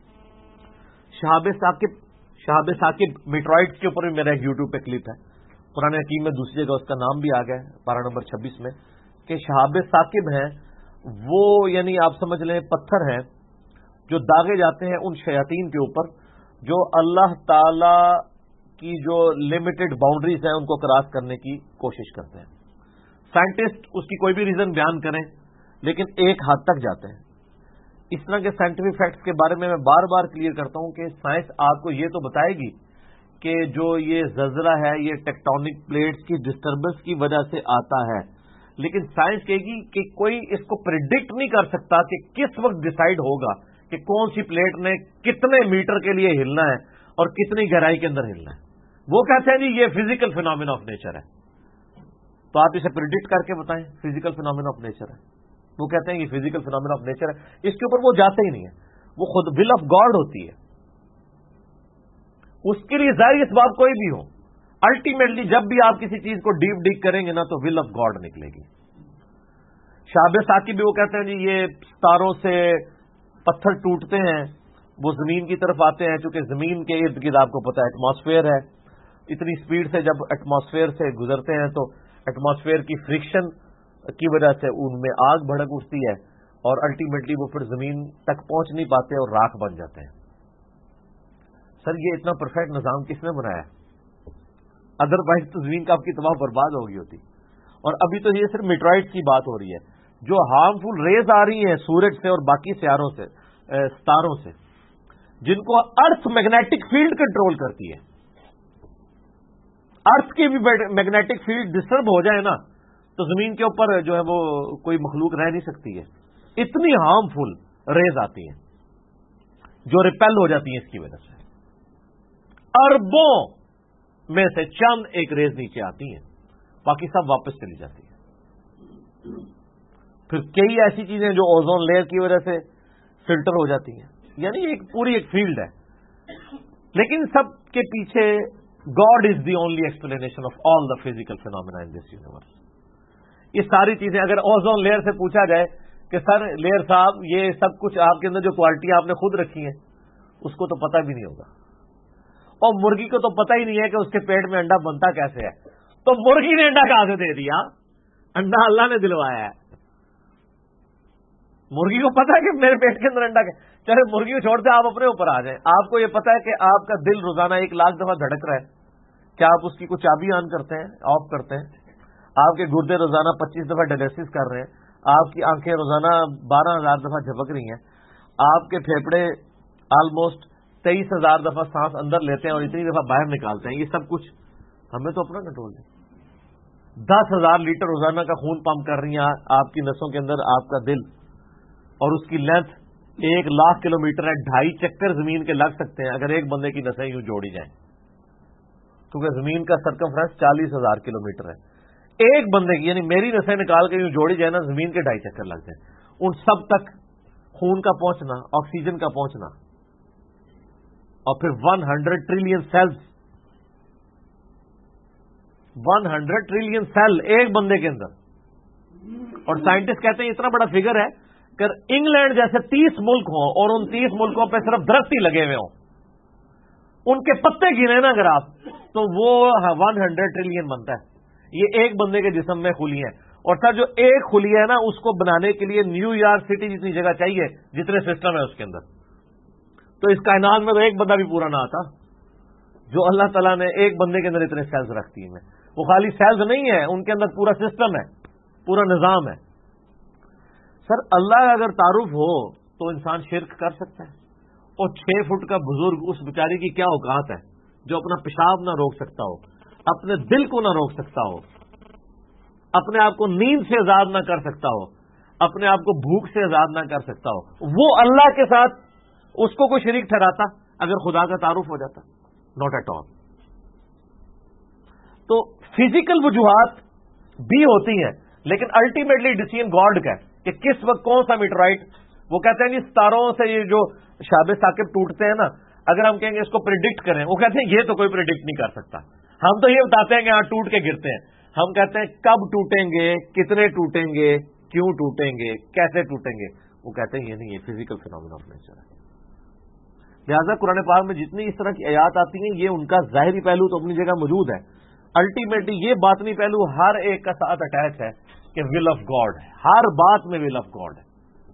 شہاب ثاقب میٹرائڈز کے اوپر بھی میرا ایک یوٹیوب پہ کلپ ہے. قرآن حکیم میں دوسری جگہ اس کا نام بھی آ گیا ہے، پارہ نمبر 26 میں، کہ شہاب ثاقب ہیں وہ، یعنی آپ سمجھ لیں پتھر ہیں جو داغے جاتے ہیں ان شیاطین کے اوپر جو اللہ تعالی کی جو لمیٹڈ باؤنڈریز ہیں ان کو کراس کرنے کی کوشش کرتے ہیں. سائنٹسٹ اس کی کوئی بھی ریزن بیان کریں لیکن ایک حد تک جاتے ہیں. اس طرح کے سائنٹیفک فیکٹس کے بارے میں بار بار کلیئر کرتا ہوں کہ سائنس آپ کو یہ تو بتائے گی کہ جو یہ زلزلہ ہے یہ ٹیکٹونک پلیٹس کی ڈسٹربنس کی وجہ سے آتا ہے، لیکن سائنس کہے گی کہ کوئی اس کو پریڈکٹ نہیں کر سکتا کہ کس وقت ڈیسائیڈ ہوگا کہ کون سی پلیٹ نے کتنے میٹر کے لیے ہلنا ہے اور کتنی گہرائی کے اندر ہلنا ہے. وہ کہتے ہیں جی یہ فزیکل فینومینا آف نیچر ہے، تو آپ اسے پریڈکٹ کر کے بتائیں فزیکل فینومینا آف نیچر ہے. وہ کہتے ہیں یہ فزیکل فینومینا آف نیچر ہے، اس کے اوپر وہ جاتے ہی نہیں ہے. وہ خود ول آف گاڈ ہوتی ہے، اس کے لیے ظاہر اس بات کوئی بھی ہو، الٹیمیٹلی جب بھی آپ کسی چیز کو ڈیپ ڈگ کریں گے نا تو ول آف گاڈ نکلے گی. شہاب ثاقب بھی وہ کہتے ہیں جی یہ ستاروں سے پتھر ٹوٹتے ہیں، وہ زمین کی طرف آتے ہیں، چونکہ زمین کے ارد گرد آپ کو پتا ہے ایٹماسفیئر ہے، اتنی سپیڈ سے جب ایٹماسفیئر سے گزرتے ہیں تو ایٹماسفیئر کی فرکشن کی وجہ سے ان میں آگ بھڑک اٹھتی ہے اور الٹیمیٹلی وہ پھر زمین تک پہنچ نہیں پاتے اور راکھ بن جاتے ہیں. سر یہ اتنا پرفیکٹ نظام کس نے بنایا؟ ادروائز تو زمین کا آپ کی تباہ برباد ہو گئی ہوتی. اور ابھی تو یہ صرف میٹرائڈ کی بات ہو رہی ہے، جو ہارمفل ریز آ رہی ہیں سورج سے اور باقی سیاروں سے، ستاروں سے، جن کو ارتھ میگنیٹک فیلڈ کنٹرول کرتی ہے. ارتھ کی بھی میگنیٹک فیلڈ ڈسٹرب ہو جائے نا تو زمین کے اوپر جو ہے وہ کوئی مخلوق رہ نہیں سکتی ہے. اتنی ہارمفل ریز آتی ہیں جو ریپیل ہو جاتی ہیں اس کی وجہ سے. اربوں میں سے چند ایک ریز نیچے آتی ہیں، باقی سب واپس چلی جاتی ہیں. پھر کئی ایسی چیزیں جو اوزون لیئر کی وجہ سے فلٹر ہو جاتی ہیں. یعنی ایک پوری ایک فیلڈ ہے، لیکن سب کے پیچھے God is the only explanation of all the physical phenomena in this universe. یہ ساری چیزیں اگر اوزون لیئر سے پوچھا جائے کہ سر لیئر صاحب یہ سب کچھ آپ کے اندر جو کوالٹی آپ نے خود رکھی ہیں اس کو تو پتہ بھی نہیں ہوگا. اور مرغی کو تو پتہ ہی نہیں ہے کہ اس کے پیٹ میں انڈا بنتا کیسے ہے، تو مرغی نے انڈا کہاں سے دے دیا؟ انڈا اللہ نے دلوایا ہے. مرغی کو پتا ہے کہ میرے پیٹ کے اندر انڈا ہے. چلے مرغی کو چھوڑتے آپ اپنے اوپر آ جائیں. آپ کو یہ پتا ہے کہ آپ کا دل روزانہ 1,00,000 دفعہ دھڑک رہا ہے، کیا آپ اس کی کوئی چابی آن کرتے ہیں، آف کرتے ہیں؟ آپ کے گردے روزانہ 25 دفعہ ڈائلیسس کر رہے ہیں، آپ کی آنکھیں روزانہ 12,000 دفعہ جھپک رہی ہیں، آپ کے پھیپڑے آلموسٹ 23,000 دفعہ سانس اندر لیتے ہیں اور اتنی دفعہ باہر نکالتے ہیں. یہ سب کچھ ہمیں تو اپنا کنٹرول ہے. 10,000 لیٹر روزانہ کا خون پمپ کر رہی ہیں آپ کی نسوں کے اندر آپ کا دل، اور اس کی لینتھ 1,00,000 کلومیٹر ہے. 2.5 چکر زمین کے لگ سکتے ہیں اگر ایک بندے کی نسیں یوں جوڑی جائیں، کیونکہ زمین کا سرکمفرنس 40,000 کلومیٹر ہے. ایک بندے کی یعنی میری نسیں نکال کے یوں جوڑی جائے نا، زمین کے 2.5 چکر لگ جائیں. ان سب تک خون کا پہنچنا، آکسیجن کا پہنچنا، اور پھر 100 ٹریلین سیلز، 100 ٹریلین سیل ایک بندے کے اندر. اور سائنٹسٹ کہتے ہیں اتنا بڑا فگر ہے کہ انگلینڈ جیسے 30 ملک ہوں اور ان 30 ملکوں پہ صرف درخت ہی لگے ہوئے ہوں، ان کے پتے گرے نا اگر آپ، تو وہ 100 ٹریلین بنتا ہے. یہ ایک بندے کے جسم میں خلی ہیں. اور سر جو ایک خلی ہے نا اس کو بنانے کے لیے نیو یارک سٹی جتنی جگہ چاہیے جتنے سسٹم ہے اس کے اندر. تو اس کائنات میں تو ایک بندہ بھی پورا نہ آتا جو اللہ تعالیٰ نے ایک بندے کے اندر اتنے سیلز رکھتی ہیں. وہ خالی سیلز نہیں ہے، ان کے اندر پورا سسٹم ہے، پورا نظام ہے۔ سر اللہ کا اگر تعارف ہو تو انسان شرک کر سکتا ہے؟ اور 6 فٹ کا بزرگ اس بیچاری کی کیا اوقات ہے جو اپنا پیشاب نہ روک سکتا ہو، اپنے دل کو نہ روک سکتا ہو، اپنے آپ کو نیند سے آزاد نہ کر سکتا ہو، اپنے آپ کو بھوک سے آزاد نہ کر سکتا ہو، وہ اللہ کے ساتھ اس کو کوئی شریک ٹھہراتا اگر خدا کا تعارف ہو جاتا؟ Not at all. تو فزیکل وجوہات بھی ہوتی ہیں، لیکن الٹیمیٹلی ڈیسیژن گاڈ کا ہے کہ کس وقت کون سا میٹرائٹ۔ وہ کہتے ہیں جی ستاروں سے یہ جو شاب ثاقب ٹوٹتے ہیں نا، اگر ہم کہیں گے اس کو پریڈکٹ کریں، وہ کہتے ہیں یہ تو کوئی پریڈکٹ نہیں کر سکتا۔ ہم تو یہ بتاتے ہیں کہ ہاں ٹوٹ کے گرتے ہیں، ہم کہتے ہیں کب ٹوٹیں گے، کتنے ٹوٹیں گے، کیوں ٹوٹیں گے، کیسے ٹوٹیں گے۔ وہ کہتے ہیں یہ نہیں، یہ فزیکل فینومینا آف نیچر ہے۔ لہٰذا قرآن پاک میں جتنی اس طرح کی آیات آتی ہیں، یہ ان کا ظاہری پہلو تو اپنی جگہ موجود ہے، الٹیمیٹلی یہ باطنی پہلو ہر ایک کا ساتھ اٹیچ ہے کہ ول آف گاڈ ہے، ہر بات میں ول آف گاڈ ہے۔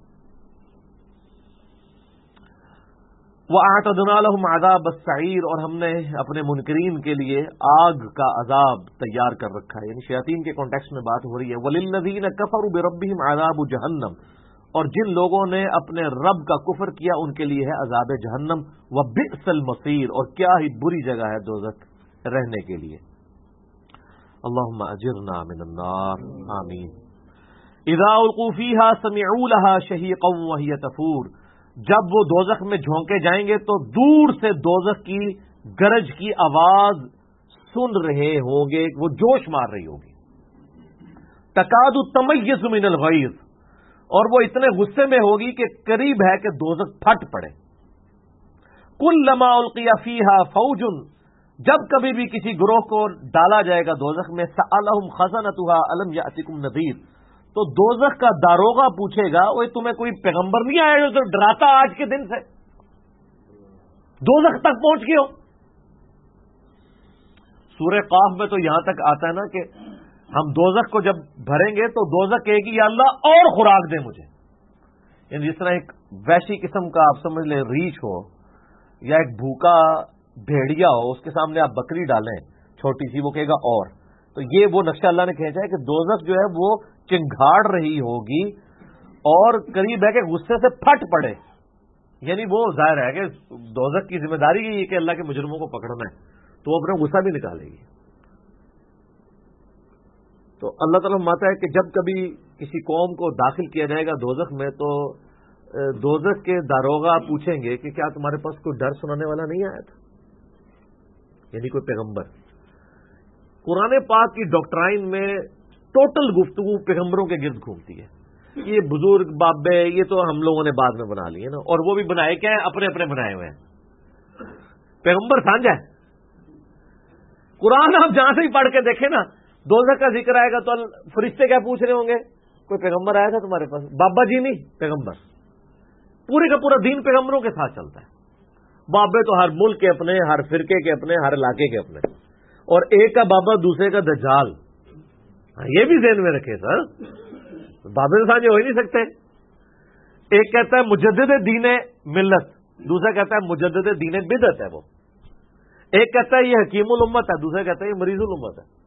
وَأَعْتَدْنَا لَهُمْ عَذَابَ السَّعِيرِ، اور ہم نے اپنے منکرین کے لیے آگ کا عذاب تیار کر رکھا ہے، یعنی شیاطین کے کانٹیکسٹ میں بات ہو رہی ہے۔ وَلِلَّذِينَ كَفَرُوا بِرَبِّهِمْ عَذَابُ جَهَنَّمَ، اور جن لوگوں نے اپنے رب کا کفر کیا ان کے لیے ہے عذاب جہنم۔ وَبِئْسَ الْمَصِيرُ، اور کیا ہی بری جگہ ہے دوزخ رہنے کے لیے۔ اللہم اجرنا من النار، آمین۔ اذا القوا فیها سمعوا لها شہیقا وہی تفور، جب وہ دوزخ میں جھونکے جائیں گے تو دور سے دوزخ کی گرج کی آواز سن رہے ہوں گے، وہ جوش مار رہی ہوگی۔ تکاد تمیز من الغیظ، اور وہ اتنے غصے میں ہوگی کہ قریب ہے کہ دوزخ پھٹ پڑے۔ کلما القی فیہا فوج، جب کبھی بھی کسی گروہ کو ڈالا جائے گا دوزخ میں، سألہم خزنتها الم یأتکم نذیر، تو دوزخ کا داروغہ پوچھے گا وہ تمہیں کوئی پیغمبر نہیں آیا جو تمہیں ڈراتا آج کے دن سے، دوزخ تک پہنچ گئے ہو۔ سورہ قاف میں تو یہاں تک آتا ہے نا کہ ہم دوزخ کو جب بھریں گے تو دوزخ کہے گی یا اللہ اور خوراک دے مجھے، یعنی جس طرح ایک وحشی قسم کا آپ سمجھ لیں ریچھ ہو یا ایک بھوکا بھیڑیا ہو، اس کے سامنے آپ بکری ڈالیں چھوٹی سی، وہ کہے گا اور۔ تو یہ وہ نقشہ اللہ نے کھینچا ہے کہ دوزخ جو ہے وہ چنگھاڑ رہی ہوگی اور قریب ہے کہ غصے سے پھٹ پڑے، یعنی وہ ظاہر ہے کہ دوزخ کی ذمہ داری یہ کہ اللہ کے مجرموں کو پکڑنا ہے، تو وہ اپنا غصہ بھی نکالے گی۔ تو اللہ تعالیٰ فرماتا ہے کہ جب کبھی کسی قوم کو داخل کیا جائے گا دوزخ میں تو دوزخ کے داروغہ پوچھیں گے کہ کیا تمہارے پاس کوئی ڈر سنانے والا نہیں آیا تھا، یعنی کوئی پیغمبر۔ قرآن پاک کی ڈاکٹرائن میں ٹوٹل گفتگو پیغمبروں کے گرد گھومتی ہے۔ یہ بزرگ بابے یہ تو ہم لوگوں نے بعد میں بنا لیے نا، اور وہ بھی بنائے کیا ہیں، اپنے اپنے بنائے ہوئے ہیں۔ پیغمبر سانجا ہے قرآن، آپ جہاں سے ہی پڑھ کے دیکھیں نا، دوزخ کا ذکر آئے گا تو فرشتے کیا پوچھ رہے ہوں گے، کوئی پیغمبر آیا تھا تمہارے پاس؟ بابا جی نہیں، پیغمبر۔ پورے کا پورا دین پیغمبروں کے ساتھ چلتا ہے۔ بابے تو ہر ملک کے اپنے، ہر فرقے کے اپنے، ہر علاقے کے اپنے، اور ایک کا بابا دوسرے کا دجال۔ یہ بھی ذہن میں رکھے سر، بابے تو سانجے ہو ہی نہیں سکتے۔ ایک کہتا ہے مجدد دین ملت، دوسرا کہتا ہے مجدد دین بدعت ہے وہ۔ ایک کہتا ہے یہ حکیم الامت ہے، دوسرا کہتا ہے یہ مریض الامت ہے،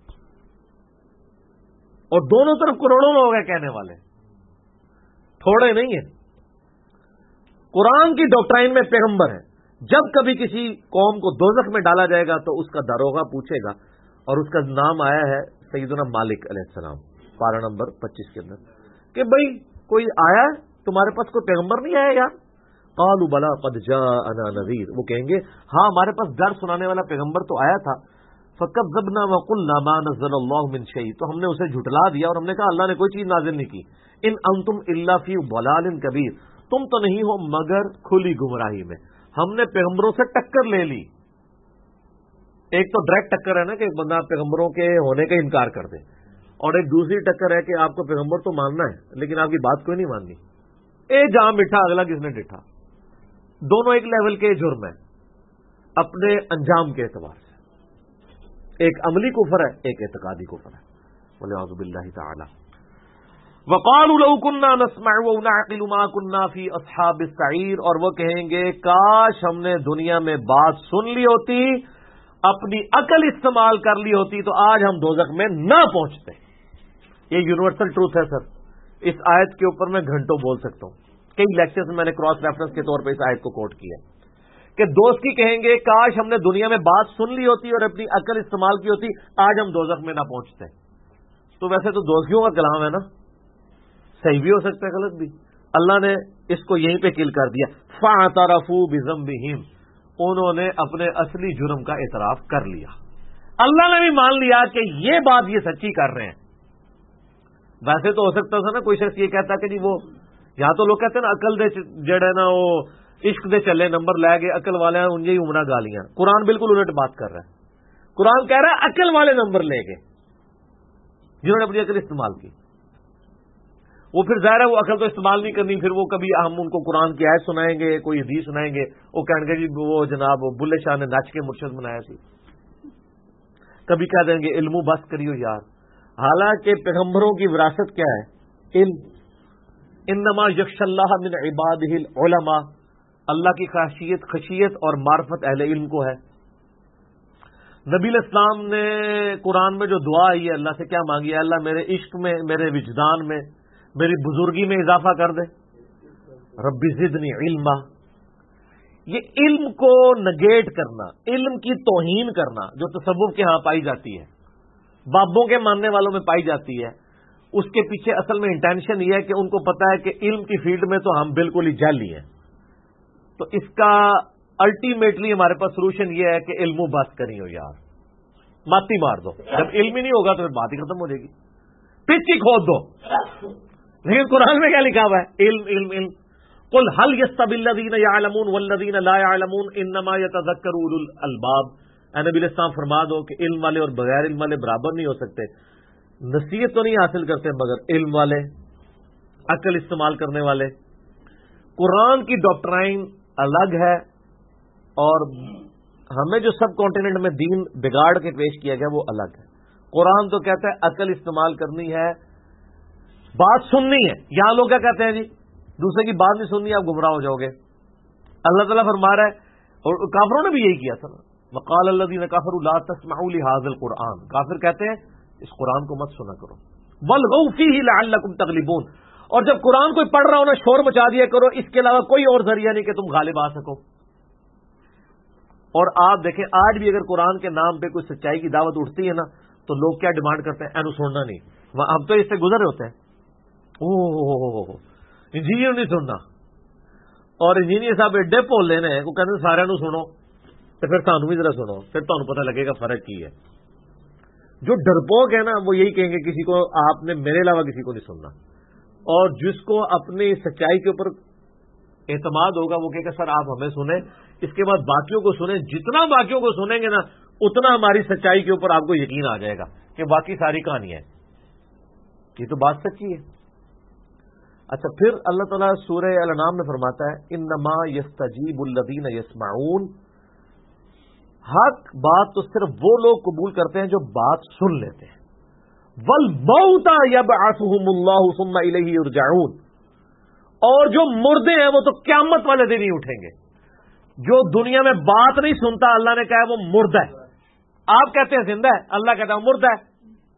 اور دونوں طرف کروڑوں لوگ ہیں کہنے والے، تھوڑے نہیں ہیں۔ قرآن کی ڈاکٹرائن میں پیغمبر ہے، جب کبھی کسی قوم کو دوزخ میں ڈالا جائے گا تو اس کا داروغہ پوچھے گا، اور اس کا نام آیا ہے سیدنا مالک علیہ السلام، پارہ نمبر 25 کے اندر، کہ بھئی کوئی آیا تمہارے پاس، کوئی پیغمبر نہیں آیا یار؟ قالوا بلا قد جاءنا نذیر، وہ کہیں گے ہاں ہمارے پاس ڈر سنانے والا پیغمبر تو آیا تھا۔ فکذبنا وقلنا ما نزل اللہ من شیء، تو ہم نے اسے جھٹلا دیا اور ہم نے کہا اللہ نے کوئی چیز نازل نہیں کی۔ ان انتم الا فی ضلال کبیر، تم تو نہیں ہو مگر کھلی گمراہی میں۔ ہم نے پیغمبروں سے ٹکر لے لی۔ ایک تو ڈائریکٹ ٹکر ہے نا کہ ایک بندہ پیغمبروں کے ہونے کا انکار کر دے، اور ایک دوسری ٹکر ہے کہ آپ کو پیغمبر تو ماننا ہے لیکن آپ کی بات کوئی نہیں ماننی۔ اے جہاں مٹھا اگلا کس نے ڈٹھا، دونوں ایک لیول کے جرم ہیں اپنے انجام کے اعتبار سے، ایک عملی کفر ہے ایک اعتقادی کفر ہے، والعیاذ باللہ تعالی۔ وقالوا لو كنا نسمع ونعقل ما كنا في اصحاب السعير، اور وہ کہیں گے کاش ہم نے دنیا میں بات سن لی ہوتی اپنی عقل استعمال کر لی ہوتی تو آج ہم دوزخ میں نہ پہنچتے. یہ یونیورسل ٹروتھ ہے سر. اس آیت کے اوپر میں گھنٹوں بول سکتا ہوں. کئی لیکچرز میں نے کراس ریفرنس کے طور پہ اس آیت کو کوٹ کیا کہ دوستی کہیں گے کاش ہم نے دنیا میں بات سن لی ہوتی اور اپنی عقل استعمال کی ہوتی, آج ہم دوزخ میں نہ پہنچتے. تو ویسے تو دوستیوں کا کلام ہے نا, صحیح بھی ہو سکتا ہے غلط بھی. اللہ نے اس کو یہیں پہ کل کر دیا. فاعترفوا بذنبہم, انہوں نے اپنے اصلی جرم کا اعتراف کر لیا. اللہ نے بھی مان لیا کہ یہ بات یہ سچی کر رہے ہیں. ویسے تو ہو سکتا تھا نا کوئی شخص یہ کہتا کہ جی وہ یہاں تو لوگ کہتے ہیں نا عقل دے جڑے نا وہ عشق دے چلے نمبر لے گئے, عقل والے ہیں انجے ہی عمرہ گالیاں. قرآن بالکل الٹ بات کر رہا ہے. قرآن کہہ رہا ہے عقل والے نمبر لے گئے جنہوں نے اپنی عقل استعمال کی. وہ پھر ظاہر ہے وہ عقل تو استعمال نہیں کرنی, پھر وہ کبھی ہم ان کو قرآن کی آیت سنائیں گے, کوئی حدیث سنائیں گے, وہ کہیں گے جی وہ جناب بلے شاہ نے نچ کے مرشد بنایا سی. کبھی کہہ دیں گے علم بس کریو یار. حالانکہ پیغمبروں کی وراثت کیا ہے؟ علم. انما یخشی اللہ من عبادہ العلماء, اللہ کی خشیت اور معرفت اہل علم کو ہے. نبی الاسلام نے قرآن میں جو دعا ہے اللہ سے کیا مانگی ہے؟ اللہ میرے عشق میں, میرے وجدان میں, میری بزرگی میں اضافہ کر دے. ربی زدنی علما. یہ علم کو نگیٹ کرنا, علم کی توہین کرنا جو تصوف کے ہاں پائی جاتی ہے, بابوں کے ماننے والوں میں پائی جاتی ہے, اس کے پیچھے اصل میں انٹینشن یہ ہے کہ ان کو پتا ہے کہ علم کی فیلڈ میں تو ہم بالکل ہی جعلی ہیں. تو اس کا الٹیمیٹلی ہمارے پاس سولوشن یہ ہے کہ علم بس کری ہو یار, ماتی مار دو. جب علم ہی نہیں ہوگا تو پھر بات ہی ختم ہو جائے گی, پچ ہی کھود دو. لیکن قرآن میں کیا لکھا ہوا ہے؟ علم علم علم. قل هل يستوي الذين يعلمون والذين لا يعلمون انما يتذكر اولو الالباب. اے نبی علیہ السلام فرما دو کہ علم والے اور بغیر علم والے برابر نہیں ہو سکتے. نصیحت تو نہیں حاصل کرتے مگر علم والے, عقل استعمال کرنے والے. قرآن کی ڈاکٹرائن الگ ہے اور ہمیں جو سب کانٹیننٹ میں دین بگاڑ کے پیش کیا گیا وہ الگ ہے. قرآن تو کہتا ہے عقل استعمال کرنی ہے, بات سننی ہے. یہاں لوگ کیا کہتے ہیں جی دوسرے کی بات نہیں سننی, آپ گمراہ ہو جاؤ گے. اللہ تعالیٰ فرما رہا ہے, اور کافروں نے بھی یہی کیا تھا نا, وقال الذین کفروا لا تسمعوا لهذا القرآن. کافر کہتے ہیں اس قرآن کو مت سنا کرو. والغوا فیہ لعلکم تغلبون. اور جب قرآن کوئی پڑھ رہا ہو نا شور مچا دیا کرو, اس کے علاوہ کوئی اور ذریعہ نہیں کہ تم غالب آ سکو. اور آپ دیکھیں آج بھی اگر قرآن کے نام پہ کوئی سچائی کی دعوت اٹھتی ہے نا تو لوگ کیا ڈیمانڈ کرتے ہیں؟ اینو سننا نہیں. ہم تو اس سے گزر ہوتے ہیں, انجینئر نہیں سننا, اور انجینئر صاحب ایڈے بولے نے وہ کہتے ہیں سارے نو سنو تو پھر تانوں بھی ذرا سنو, پھر تانوں پتہ لگے گا فرق کی ہے. جو ڈرپوک ہے نا وہ یہی کہیں گے کسی کو آپ نے میرے علاوہ کسی کو نہیں سننا, اور جس کو اپنی سچائی کے اوپر اعتماد ہوگا وہ کہے گا سر آپ ہمیں سنیں, اس کے بعد باقیوں کو سنیں. جتنا باقیوں کو سنیں گے نا اتنا ہماری سچائی کے اوپر آپ کو یقین آ جائے گا کہ باقی ساری کہانی ہے. یہ تو بات سچی ہے. اچھا پھر اللہ تعالیٰ سورہ الانعام میں فرماتا ہے انما یستجیب الذین یسمعون. حق بات تو صرف وہ لوگ قبول کرتے ہیں جو بات سن لیتے ہیں. والموتى یبعثهم اللہ ثم الیہ یرجعون. اور جو مردے ہیں وہ تو قیامت والے دن ہی اٹھیں گے. جو دنیا میں بات نہیں سنتا اللہ نے کہا ہے وہ مردہ ہے. آپ کہتے ہیں زندہ ہے, اللہ کہتا ہے مردہ ہے.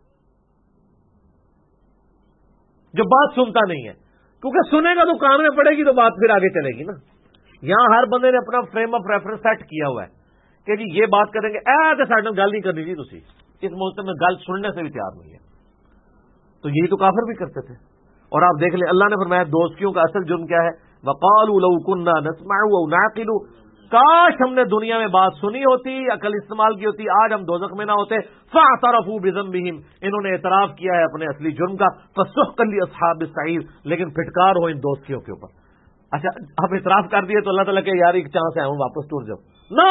جو بات سنتا نہیں ہے, کیونکہ سنے گا تو کان میں پڑے گی تو بات پھر آگے چلے گی نا. یہاں ہر بندے نے اپنا فریم آف ریفرنس سیٹ کیا ہوا ہے کہ جی یہ بات کریں گے, تو ساڈے گل نہیں کرنی جی, تسی اس موسم میں گل سننے سے بھی تیار نہیں ہے. تو یہی تو کافر بھی کرتے تھے. اور آپ دیکھ لیں اللہ نے فرمایا دوستیوں کا اصل جرم کیا ہے؟ وقالوا لو كنا نسمع او نعقل. کاش ہم نے دنیا میں بات سنی ہوتی, عقل استعمال کی ہوتی, آج ہم دوزخ میں نہ ہوتے. فاعترفوا بذنبهم. انہوں نے اعتراف کیا ہے اپنے اصلی جرم کا. فسحقا لاصحاب السعیر. لیکن پھٹکار ہو ان دوستیوں کے اوپر. اچھا اب اعتراف کر دیے تو اللہ تعالیٰ کہ یار ایک چانس ہے ہوں واپس ٹور جاؤ نا,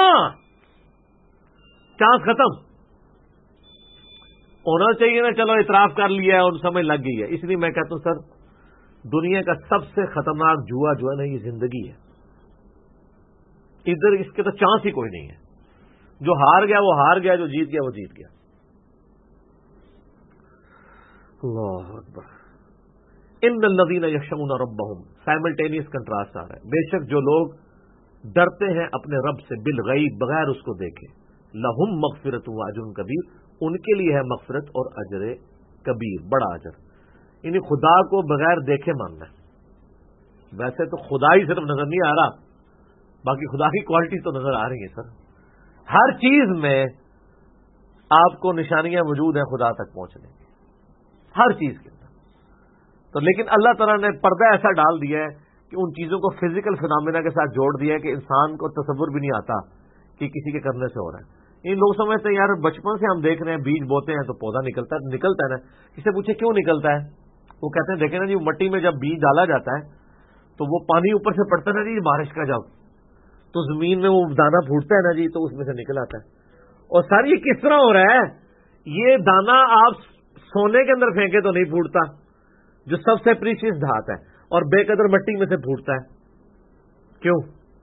چانس ختم ہونا چاہیے نا. چلو اعتراف کر لیا ہے اور سمجھ لگ گئی ہے. اس لیے میں کہتا ہوں سر دنیا کا سب سے خطرناک جوا جو ہے نا یہ زندگی ہے. ادھر اس کے تو چانس ہی کوئی نہیں ہے. جو ہار گیا وہ ہار گیا, جو جیت گیا وہ جیت گیا. اللہ اکبر. ان الذین یخشون ربہم, سائملٹینیس کنٹراسٹ آ رہا ہے. بے شک جو لوگ ڈرتے ہیں اپنے رب سے بالغیب, بغیر اس کو دیکھے, لہم مغفرت و اجر کبیر، ان کے لیے ہے مغفرت اور اجر کبیر، بڑا اجر. یعنی خدا کو بغیر دیکھے ماننا ہے. ویسے تو خدا ہی صرف نظر نہیں آ رہا، باقی خدا کی کوالٹی تو نظر آ رہی ہے سر. ہر چیز میں آپ کو نشانیاں موجود ہیں خدا تک پہنچنے کی، ہر چیز کے اندر. تو لیکن اللہ تعالیٰ نے پردہ ایسا ڈال دیا ہے کہ ان چیزوں کو فزیکل فینومینا کے ساتھ جوڑ دیا ہے کہ انسان کو تصور بھی نہیں آتا کہ کسی کے کرنے سے ہو رہا ہے. یہ لوگ سمجھتے ہیں یار بچپن سے ہم دیکھ رہے ہیں بیج بوتے ہیں تو پودا نکلتا ہے نا. کسی پوچھے کیوں نکلتا ہے، وہ کہتے ہیں دیکھیں نا جی مٹی میں جب بیج ڈالا جاتا ہے تو وہ پانی اوپر سے پڑتا ہے نا جی بارش کا، جب تو زمین میں وہ دانا پھوٹتا ہے نا جی تو اس میں سے نکل آتا ہے. اور سر یہ کس طرح ہو رہا ہے؟ یہ دانا آپ سونے کے اندر پھینکے تو نہیں پھوٹتا، جو سب سے پریشیس دھات ہے، اور بے قدر مٹی میں سے پھوٹتا ہے. کیوں؟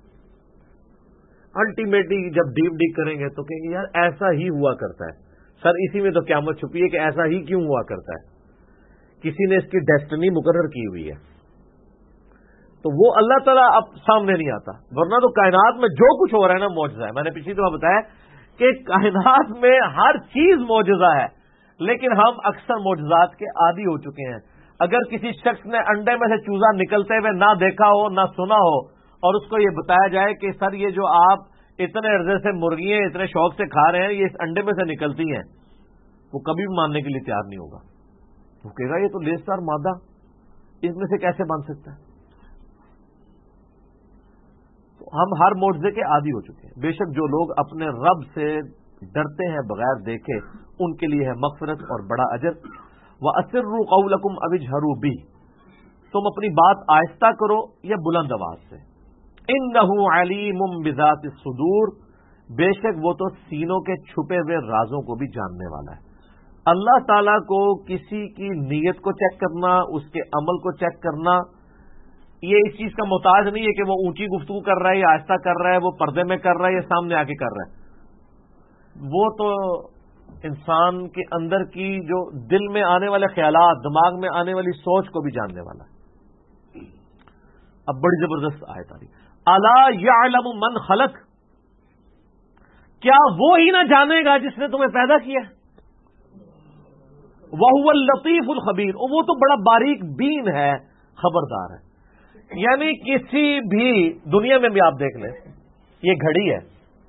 الٹیمیٹلی جب ڈیپ کریں گے تو کہیں گے یار ایسا ہی ہوا کرتا ہے. سر اسی میں تو قیامت چھپی ہے کہ ایسا ہی کیوں ہوا کرتا ہے. کسی نے اس کی ڈیسٹنی مقرر کی ہوئی ہے، تو وہ اللہ تعالیٰ اب سامنے نہیں آتا. ورنہ تو کائنات میں جو کچھ ہو رہا ہے نا معجزہ ہے. میں نے پچھلی دفعہ بتایا کہ کائنات میں ہر چیز معجزہ ہے، لیکن ہم اکثر معجزات کے عادی ہو چکے ہیں. اگر کسی شخص نے انڈے میں سے چوزا نکلتے ہوئے نہ دیکھا ہو نہ سنا ہو اور اس کو یہ بتایا جائے کہ سر یہ جو آپ اتنے عرصے سے مرغیاں اتنے شوق سے کھا رہے ہیں یہ اس انڈے میں سے نکلتی ہیں، وہ کبھی بھی ماننے کے لیے تیار نہیں ہوگا. وہ کہے گا یہ تو لیسدار مادہ اس میں سے کیسے بن سکتا ہے. تو ہم ہر معجزے کے عادی ہو چکے ہیں. بے شک جو لوگ اپنے رب سے ڈرتے ہیں بغیر دیکھے ان کے لیے ہے مغفرت اور بڑا اجر. وَأَسِرُّوا قَوْلَكُمْ أَوِ اجْهَرُوا بِهِ، تم اپنی بات آہستہ کرو یا بلند آواز سے. إِنَّهُ عَلِيمٌ بِذَاتِ الصُّدُورِ، بے شک وہ تو سینوں کے چھپے ہوئے رازوں کو بھی جاننے والا ہے. اللہ تعالیٰ کو کسی کی نیت کو چیک کرنا، اس کے عمل کو چیک کرنا، یہ اس چیز کا محتاج نہیں ہے کہ وہ اونچی گفتگو کر رہا ہے یا آہستہ کر رہا ہے، وہ پردے میں کر رہا ہے یا سامنے آ کے کر رہا ہے. وہ تو انسان کے اندر کی جو دل میں آنے والے خیالات، دماغ میں آنے والی سوچ کو بھی جاننے والا ہے. اب بڑی زبردست آیت آ رہی. الا یعلم من خلق، کیا وہ ہی نہ جانے گا جس نے تمہیں پیدا کیا؟ وَهُوَ اللَّطِيفُ الْخَبِيرُ، وہ تو بڑا باریک بین ہے، خبردار ہے. یعنی کسی بھی دنیا میں بھی آپ دیکھ لیں، یہ گھڑی ہے،